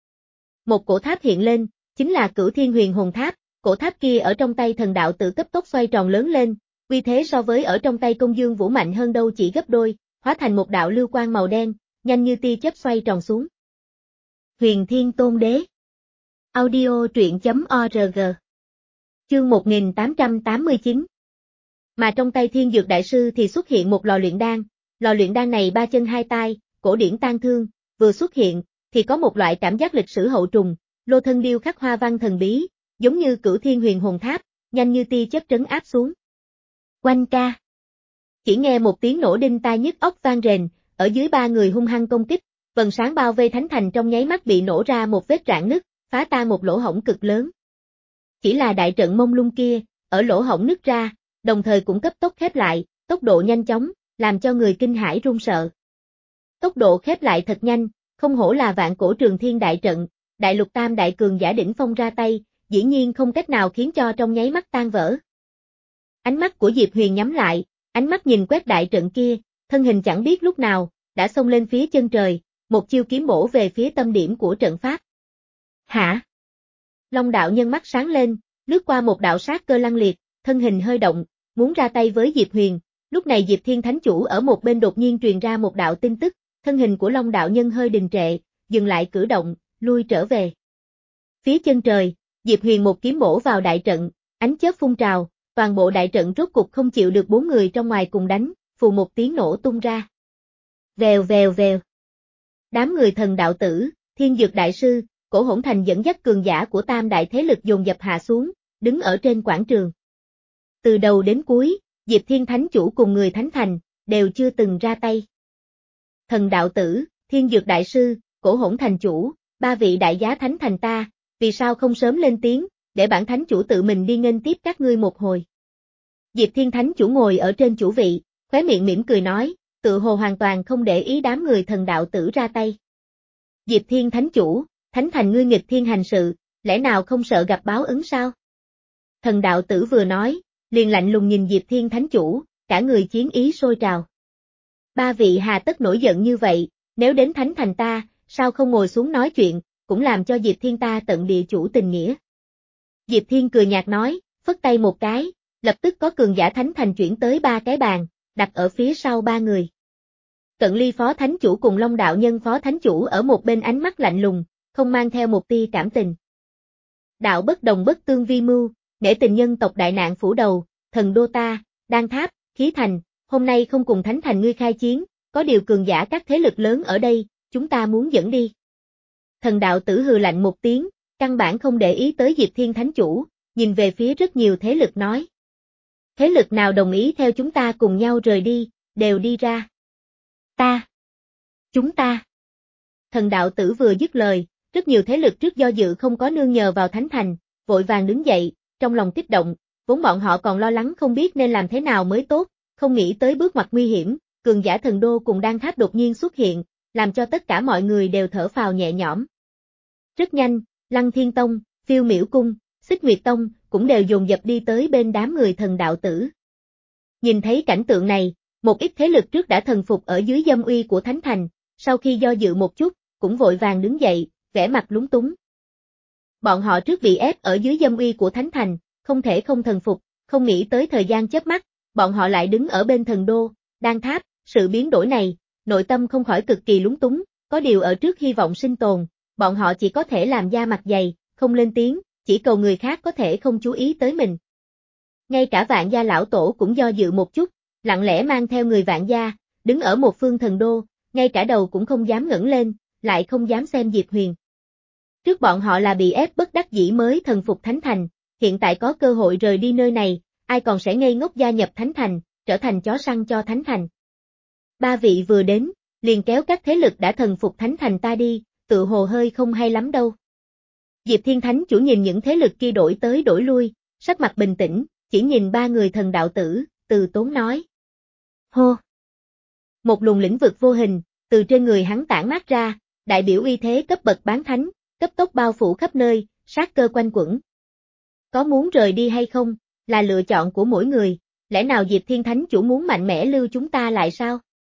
Một cổ tháp hiện lên, chính là Cửu Thiên Huyền Hồn Tháp, cổ tháp kia ở trong tay thần đạo tử cấp tốc xoay tròn lớn lên, uy thế so với ở trong tay Công Dương Vũ mạnh hơn đâu chỉ gấp đôi, hóa thành một đạo lưu quang màu đen, nhanh như tia chớp xoay tròn xuống. Huyền Thiên Tôn Đế. Audio truyện chấm org. Chương một nghìn tám trăm tám mươi chín. Mà trong tay Thiên Dược Đại Sư thì xuất hiện một lò luyện đan, lò luyện đan này ba chân hai tai, cổ điển tan thương, vừa xuất hiện, thì có một loại cảm giác lịch sử hậu trùng, lô thân điêu khắc hoa văn thần bí, giống như Cửu Thiên Huyền Hồn Tháp, nhanh như tia chớp trấn áp xuống. Oanh ca. Chỉ nghe một tiếng nổ đinh tai nhức óc vang rền, ở dưới ba người hung hăng công kích, vầng sáng bao vây thánh thành trong nháy mắt bị nổ ra một vết rạn nứt, phá tan một lỗ hổng cực lớn. Chỉ là đại trận mông lung kia, ở lỗ hổng nứt ra, đồng thời cũng cấp tốc khép lại, tốc độ nhanh chóng, làm cho người kinh hãi run sợ. Tốc độ khép lại thật nhanh, không hổ là vạn cổ trường thiên đại trận, đại lục tam đại cường giả đỉnh phong ra tay, dĩ nhiên không cách nào khiến cho trong nháy mắt tan vỡ. Ánh mắt của Diệp Huyền nhắm lại, ánh mắt nhìn quét đại trận kia, thân hình chẳng biết lúc nào, đã xông lên phía chân trời, một chiêu kiếm bổ về phía tâm điểm của trận pháp. Hả? Long đạo nhân mắt sáng lên, lướt qua một đạo sát cơ lăng liệt, thân hình hơi động, muốn ra tay với Diệp Huyền, lúc này Diệp Thiên Thánh Chủ ở một bên đột nhiên truyền ra một đạo tin tức, thân hình của Long đạo nhân hơi đình trệ, dừng lại cử động, lui trở về. Phía chân trời, Diệp Huyền một kiếm bổ vào đại trận, ánh chớp phun trào, toàn bộ đại trận rốt cục không chịu được bốn người trong ngoài cùng đánh, phù một tiếng nổ tung ra. Vèo vèo vèo. Đám người thần đạo tử, Thiên Dược Đại Sư, Cổ Hỗn Thành dẫn dắt cường giả của tam đại thế lực dồn dập hạ xuống, đứng ở trên quảng trường. Từ đầu đến cuối, Diệp Thiên Thánh Chủ cùng người Thánh Thành, đều chưa từng ra tay. Thần đạo tử, Thiên Dược Đại Sư, Cổ Hỗn Thành Chủ, ba vị đại giá Thánh Thành ta, vì sao không sớm lên tiếng, để bản Thánh Chủ tự mình đi nghênh tiếp các ngươi một hồi. Diệp Thiên Thánh Chủ ngồi ở trên chủ vị, khóe miệng mỉm cười nói, tự hồ hoàn toàn không để ý đám người thần đạo tử ra tay. Diệp Thiên Thánh Chủ, Thánh Thành ngươi nghịch thiên hành sự, lẽ nào không sợ gặp báo ứng sao? Thần đạo tử vừa nói, liền lạnh lùng nhìn Diệp Thiên Thánh Chủ, cả người chiến ý sôi trào. Ba vị hà tất nổi giận như vậy, nếu đến Thánh Thành ta, sao không ngồi xuống nói chuyện, cũng làm cho Diệp Thiên ta tận địa chủ tình nghĩa. Diệp Thiên cười nhạt nói, phất tay một cái, lập tức có cường giả Thánh Thành chuyển tới ba cái bàn, đặt ở phía sau ba người. Cận Ly Phó Thánh Chủ cùng Long Đạo Nhân Phó Thánh Chủ ở một bên ánh mắt lạnh lùng, không mang theo một tia cảm tình. Đạo bất đồng bất tương vi mưu, nể tình nhân tộc đại nạn phủ đầu, thần đô ta, Đan Tháp, Khí Thành, hôm nay không cùng Thánh Thành ngươi khai chiến, có điều cường giả các thế lực lớn ở đây, chúng ta muốn dẫn đi. Thần đạo tử hừ lạnh một tiếng, căn bản không để ý tới Diệp Thiên Thánh Chủ, nhìn về phía rất nhiều thế lực nói. Thế lực nào đồng ý theo chúng ta cùng nhau rời đi, đều đi ra. Ta. Chúng ta. Thần đạo tử vừa dứt lời, rất nhiều thế lực trước do dự không có nương nhờ vào Thánh Thành, vội vàng đứng dậy, trong lòng kích động, vốn bọn họ còn lo lắng không biết nên làm thế nào mới tốt, không nghĩ tới bước ngoặt nguy hiểm, cường giả thần đô cùng Đan Tháp đột nhiên xuất hiện, làm cho tất cả mọi người đều thở phào nhẹ nhõm. Rất nhanh, Lăng Thiên Tông, Phiêu Miểu Cung, Xích Nguyệt Tông, cũng đều dồn dập đi tới bên đám người thần đạo tử. Nhìn thấy cảnh tượng này, một ít thế lực trước đã thần phục ở dưới dâm uy của Thánh Thành, sau khi do dự một chút, cũng vội vàng đứng dậy, vẻ mặt lúng túng. Bọn họ trước bị ép ở dưới dâm uy của Thánh Thành, không thể không thần phục, không nghĩ tới thời gian chớp mắt, bọn họ lại đứng ở bên thần đô, Đan Tháp, sự biến đổi này, nội tâm không khỏi cực kỳ lúng túng, có điều ở trước hy vọng sinh tồn, bọn họ chỉ có thể làm da mặt dày, không lên tiếng, chỉ cầu người khác có thể không chú ý tới mình. Ngay cả Vạn Gia lão tổ cũng do dự một chút, lặng lẽ mang theo người Vạn Gia, đứng ở một phương thần đô, ngay cả đầu cũng không dám ngẩng lên, lại không dám xem Diệp Huyền. Trước bọn họ là bị ép bất đắc dĩ mới thần phục Thánh Thành, hiện tại có cơ hội rời đi nơi này, ai còn sẽ ngây ngốc gia nhập Thánh Thành, trở thành chó săn cho Thánh Thành. Ba vị vừa đến, liền kéo các thế lực đã thần phục Thánh Thành ta đi, tự hồ hơi không hay lắm đâu. Diệp Thiên Thánh Chủ nhìn những thế lực kia đổi tới đổi lui, sắc mặt bình tĩnh, chỉ nhìn ba người thần đạo tử, từ tốn nói. Hô! Một luồng lĩnh vực vô hình, từ trên người hắn tản mát ra, đại biểu uy thế cấp bậc bán thánh, cấp tốc bao phủ khắp nơi, sát cơ quanh quẩn. Có muốn rời đi hay không, là lựa chọn của mỗi người, lẽ nào Diệp Thiên Thánh Chủ muốn mạnh mẽ lưu chúng ta lại sao?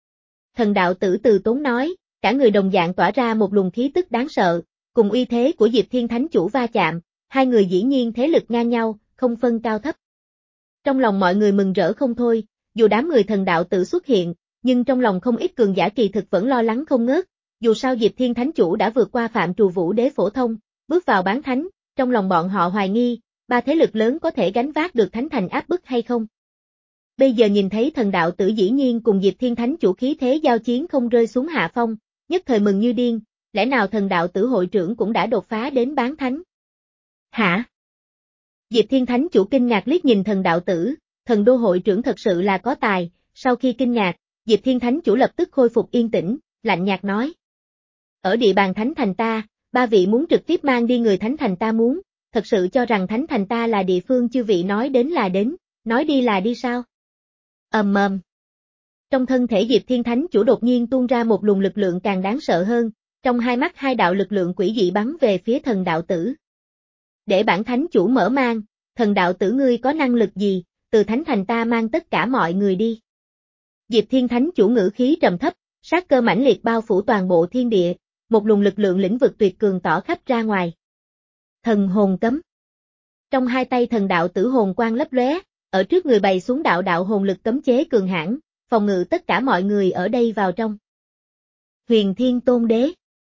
Thần đạo tử từ tốn nói, cả người đồng dạng tỏa ra một luồng khí tức đáng sợ, cùng uy thế của Diệp Thiên Thánh Chủ va chạm, hai người dĩ nhiên thế lực ngang nhau, không phân cao thấp. Trong lòng mọi người mừng rỡ không thôi, dù đám người thần đạo tử xuất hiện, nhưng trong lòng không ít cường giả kỳ thực vẫn lo lắng không ngớt, dù sao Diệp Thiên Thánh Chủ đã vượt qua phạm trù vũ đế phổ thông, bước vào bán thánh, trong lòng bọn họ hoài nghi, ba thế lực lớn có thể gánh vác được thánh thành áp bức hay không. Bây giờ nhìn thấy thần đạo tử dĩ nhiên cùng Diệp Thiên Thánh Chủ khí thế giao chiến không rơi xuống hạ phong, nhất thời mừng như điên, lẽ nào thần đạo tử hội trưởng cũng đã đột phá đến bán thánh? Hả? Diệp Thiên Thánh Chủ kinh ngạc liếc nhìn thần đạo tử, thần đô hội trưởng thật sự là có tài, sau khi kinh ngạc, Diệp Thiên Thánh Chủ lập tức khôi phục yên tĩnh, lạnh nhạt nói. Ở địa bàn thánh thành ta, ba vị muốn trực tiếp mang đi người thánh thành ta muốn, thật sự cho rằng thánh thành ta là địa phương chư vị nói đến là đến, nói đi là đi sao? Ầm ầm. Trong thân thể Diệp Thiên Thánh Chủ đột nhiên tuôn ra một luồng lực lượng càng đáng sợ hơn, trong hai mắt hai đạo lực lượng quỷ dị bắn về phía thần đạo tử. Để bản thánh chủ mở mang, thần đạo tử ngươi có năng lực gì, từ thánh thành ta mang tất cả mọi người đi. Diệp Thiên Thánh Chủ ngữ khí trầm thấp, sát cơ mãnh liệt bao phủ toàn bộ thiên địa, một luồng lực lượng lĩnh vực tuyệt cường tỏ khắp ra ngoài. Thần hồn cấm. Trong hai tay thần đạo tử hồn quang lấp lóe, ở trước người bày xuống đạo đạo hồn lực cấm chế cường hãn, phòng ngự tất cả mọi người ở đây vào trong. Huyền Thiên Tôn Đế.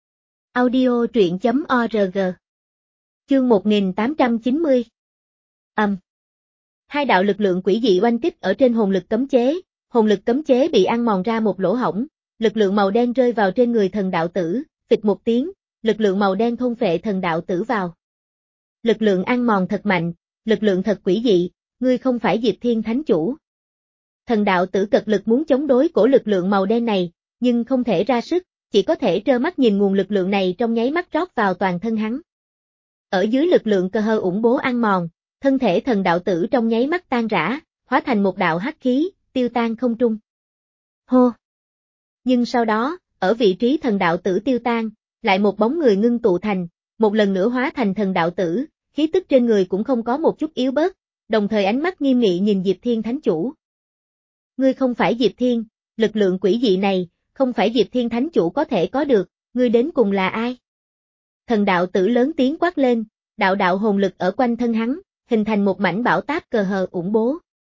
Audio truyện chấm org. Chương một nghìn tám trăm chín mươi. Âm. Um. Hai đạo lực lượng quỷ dị oanh kích ở trên hồn lực cấm chế, hồn lực cấm chế bị ăn mòn ra một lỗ hổng, lực lượng màu đen rơi vào trên người thần đạo tử, phịch một tiếng, lực lượng màu đen thôn phệ thần đạo tử vào. Lực lượng ăn mòn thật mạnh, lực lượng thật quỷ dị, ngươi không phải Diệp Thiên Thánh Chủ. Thần đạo tử cật lực muốn chống đối cổ lực lượng màu đen này, nhưng không thể ra sức, chỉ có thể trơ mắt nhìn nguồn lực lượng này trong nháy mắt rót vào toàn thân hắn. Ở dưới lực lượng cơ hơ ủng bố ăn mòn, thân thể thần đạo tử trong nháy mắt tan rã, hóa thành một đạo hắc khí, tiêu tan không trung. Hô! Nhưng sau đó, ở vị trí thần đạo tử tiêu tan, lại một bóng người ngưng tụ thành, một lần nữa hóa thành thần đạo tử, khí tức trên người cũng không có một chút yếu bớt, đồng thời ánh mắt nghiêm nghị nhìn Diệp Thiên Thánh Chủ. Ngươi không phải Diệp Thiên, lực lượng quỷ dị này, không phải Diệp Thiên Thánh Chủ có thể có được, ngươi đến cùng là ai? Thần đạo tử lớn tiếng quát lên, đạo đạo hồn lực ở quanh thân hắn, hình thành một mảnh bão táp cờ hờ ủng bố.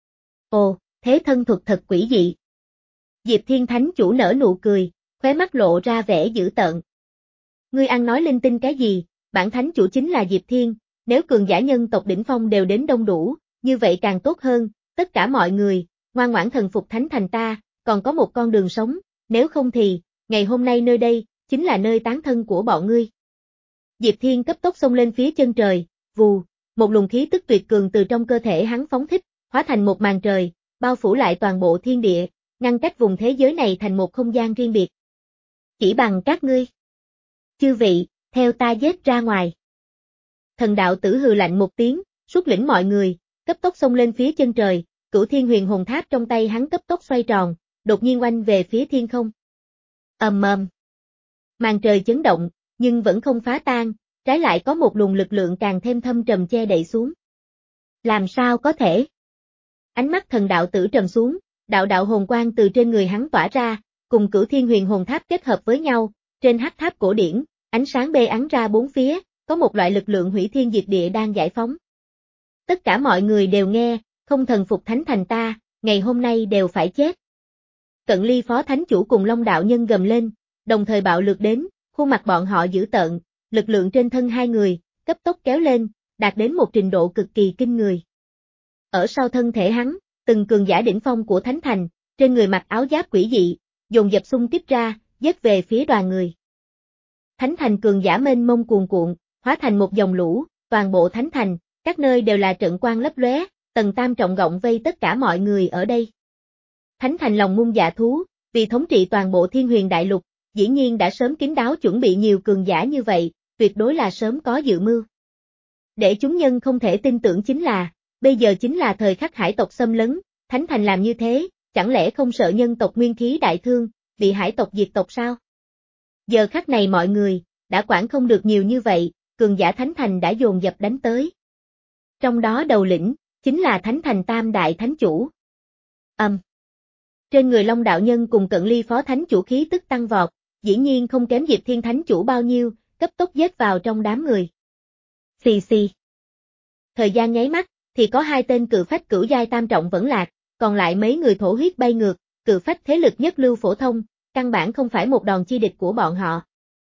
Ồ, thế thân thuật thật quỷ dị. Diệp Thiên Thánh Chủ nở nụ cười, khóe mắt lộ ra vẻ dữ tợn. Ngươi ăn nói linh tinh cái gì, bản thánh chủ chính là Diệp Thiên, nếu cường giả nhân tộc đỉnh phong đều đến đông đủ, như vậy càng tốt hơn, tất cả mọi người, ngoan ngoãn thần phục thánh thành ta, còn có một con đường sống, nếu không thì, ngày hôm nay nơi đây, chính là nơi tán thân của bọn ngươi. Diệp Thiên cấp tốc xông lên phía chân trời, vù, một luồng khí tức tuyệt cường từ trong cơ thể hắn phóng thích, hóa thành một màn trời, bao phủ lại toàn bộ thiên địa, ngăn cách vùng thế giới này thành một không gian riêng biệt. Chỉ bằng các ngươi. Chư vị, theo ta giết ra ngoài. Thần đạo tử hừ lạnh một tiếng, xuất lĩnh mọi người, cấp tốc xông lên phía chân trời, Cửu Thiên Huyền Hồn Tháp trong tay hắn cấp tốc xoay tròn, đột nhiên oanh về phía thiên không. Ầm ầm. Màn trời chấn động, nhưng vẫn không phá tan, trái lại có một luồng lực lượng càng thêm thâm trầm che đậy xuống. Làm sao có thể? Ánh mắt thần đạo tử trầm xuống, đạo đạo hồn quang từ trên người hắn tỏa ra, cùng Cửu Thiên Huyền Hồn Tháp kết hợp với nhau, trên hắc tháp cổ điển, ánh sáng bê ắn ra bốn phía, có một loại lực lượng hủy thiên diệt địa đang giải phóng. Tất cả mọi người đều nghe, không thần phục thánh thành ta, ngày hôm nay đều phải chết. Cận Ly Phó Thánh Chủ cùng Long đạo nhân gầm lên, đồng thời bạo lược đến, khuôn mặt bọn họ dữ tợn, lực lượng trên thân hai người, cấp tốc kéo lên, đạt đến một trình độ cực kỳ kinh người. Ở sau thân thể hắn, từng cường giả đỉnh phong của Thánh Thành, trên người mặc áo giáp quỷ dị, dồn dập xung kích ra, giết về phía đoàn người. Thánh Thành cường giả mênh mông cuồn cuộn, hóa thành một dòng lũ, toàn bộ Thánh Thành, các nơi đều là trận quang lấp lóe, tầng tam trọng gọng vây tất cả mọi người ở đây. Thánh Thành lòng ngung dạ thú, vì thống trị toàn bộ Thiên Huyền Đại Lục, dĩ nhiên đã sớm kín đáo chuẩn bị nhiều cường giả như vậy, tuyệt đối là sớm có dự mưu. Để chúng nhân không thể tin tưởng chính là, bây giờ chính là thời khắc hải tộc xâm lấn, Thánh Thành làm như thế, chẳng lẽ không sợ nhân tộc nguyên khí đại thương, bị hải tộc diệt tộc sao? Giờ khắc này mọi người, đã quản không được nhiều như vậy, cường giả Thánh Thành đã dồn dập đánh tới. Trong đó đầu lĩnh, chính là Thánh Thành Tam Đại Thánh Chủ. Âm. Um. Trên người Long đạo nhân cùng Cận Ly phó thánh chủ khí tức tăng vọt, dĩ nhiên không kém Diệp Thiên thánh chủ bao nhiêu, cấp tốc giết vào trong đám người. Xì xì. Thời gian nháy mắt, thì có hai tên cự phách cửu giai tam trọng vẫn lạc, còn lại mấy người thổ huyết bay ngược, cự phách thế lực nhất lưu phổ thông, căn bản không phải một đòn chi địch của bọn họ.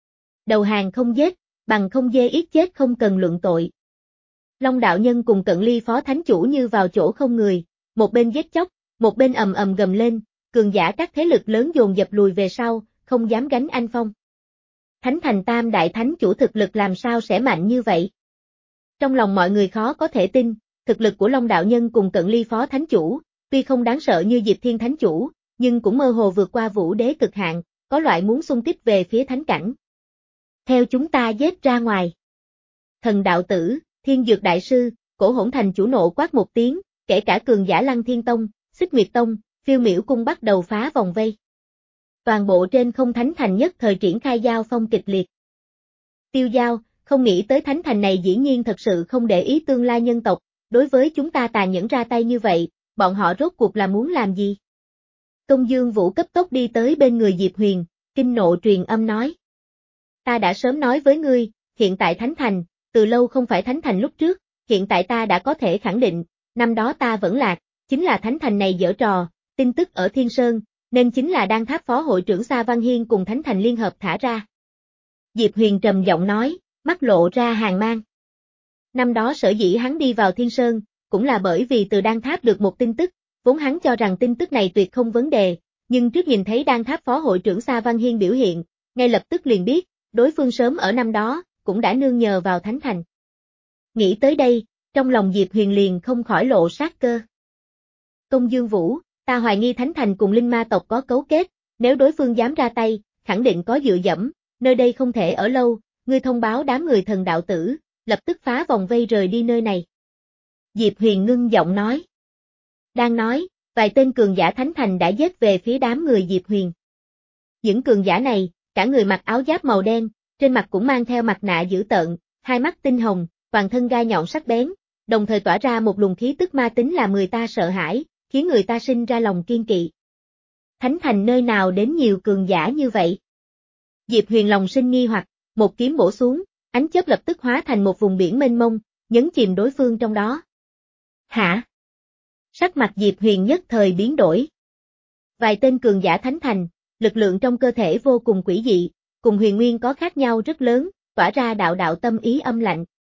Đầu hàng không giết, bằng không dê ít chết không cần luận tội. Long đạo nhân cùng Cận Ly phó thánh chủ như vào chỗ không người, một bên giết chóc, một bên ầm ầm gầm lên, cường giả các thế lực lớn dồn dập lùi về sau, không dám gánh anh phong. Thánh thành tam đại thánh chủ thực lực làm sao sẽ mạnh như vậy? Trong lòng mọi người khó có thể tin, thực lực của Long đạo nhân cùng Cận Ly phó thánh chủ, tuy không đáng sợ như Diệp Thiên thánh chủ, nhưng cũng mơ hồ vượt qua vũ đế cực hạn, có loại muốn xung kích về phía thánh cảnh. Theo chúng ta giết ra ngoài. Thần đạo tử, Thiên Dược đại sư, Cổ Hỗn Thành chủ nộ quát một tiếng, kể cả cường giả Lăng Thiên Tông, Xích Nguyệt Tông, Phiêu Miểu cung bắt đầu phá vòng vây. Toàn bộ trên không thánh thành nhất thời triển khai giao phong kịch liệt. Tiêu Giao, không nghĩ tới thánh thành này dĩ nhiên thật sự không để ý tương lai nhân tộc, đối với chúng ta tàn nhẫn ra tay như vậy, bọn họ rốt cuộc là muốn làm gì? Công Dương Vũ cấp tốc đi tới bên người Diệp Huyền, kinh nộ truyền âm nói. Ta đã sớm nói với ngươi, hiện tại thánh thành, từ lâu không phải thánh thành lúc trước, hiện tại ta đã có thể khẳng định, năm đó ta vẫn lạc, chính là thánh thành này giở trò, tin tức ở Thiên Sơn, nên chính là Đan Tháp phó hội trưởng Sa Văn Hiên cùng thánh thành liên hợp thả ra. Diệp Huyền trầm giọng nói, mắt lộ ra hàn mang. Năm đó sở dĩ hắn đi vào Thiên Sơn, cũng là bởi vì từ Đan Tháp được một tin tức, vốn hắn cho rằng tin tức này tuyệt không vấn đề, nhưng trước nhìn thấy Đan Tháp phó hội trưởng Sa Văn Hiên biểu hiện, ngay lập tức liền biết, đối phương sớm ở năm đó, cũng đã nương nhờ vào thánh thành. Nghĩ tới đây, trong lòng Diệp Huyền liền không khỏi lộ sát cơ. Công Dương Vũ, ta hoài nghi thánh thành cùng linh ma tộc có cấu kết, nếu đối phương dám ra tay, khẳng định có dựa dẫm, nơi đây không thể ở lâu, ngươi thông báo đám người thần đạo tử, lập tức phá vòng vây rời đi nơi này. Diệp Huyền ngưng giọng nói. Đang nói, vài tên cường giả thánh thành đã giết về phía đám người Diệp Huyền. Những cường giả này, cả người mặc áo giáp màu đen, trên mặt cũng mang theo mặt nạ dữ tợn, hai mắt tinh hồng, toàn thân gai nhọn sắc bén, đồng thời tỏa ra một luồng khí tức ma tính làm người ta sợ hãi, khiến người ta sinh ra lòng kiên kỵ. Thánh thành nơi nào đến nhiều cường giả như vậy? Diệp Huyền lòng sinh nghi hoặc, một kiếm bổ xuống, ánh chớp lập tức hóa thành một vùng biển mênh mông, nhấn chìm đối phương trong đó. Hả? Sắc mặt Diệp Huyền nhất thời biến đổi. Vài tên cường giả thánh thành, lực lượng trong cơ thể vô cùng quỷ dị, cùng Huyền Nguyên có khác nhau rất lớn, tỏa ra đạo đạo tâm ý âm lạnh.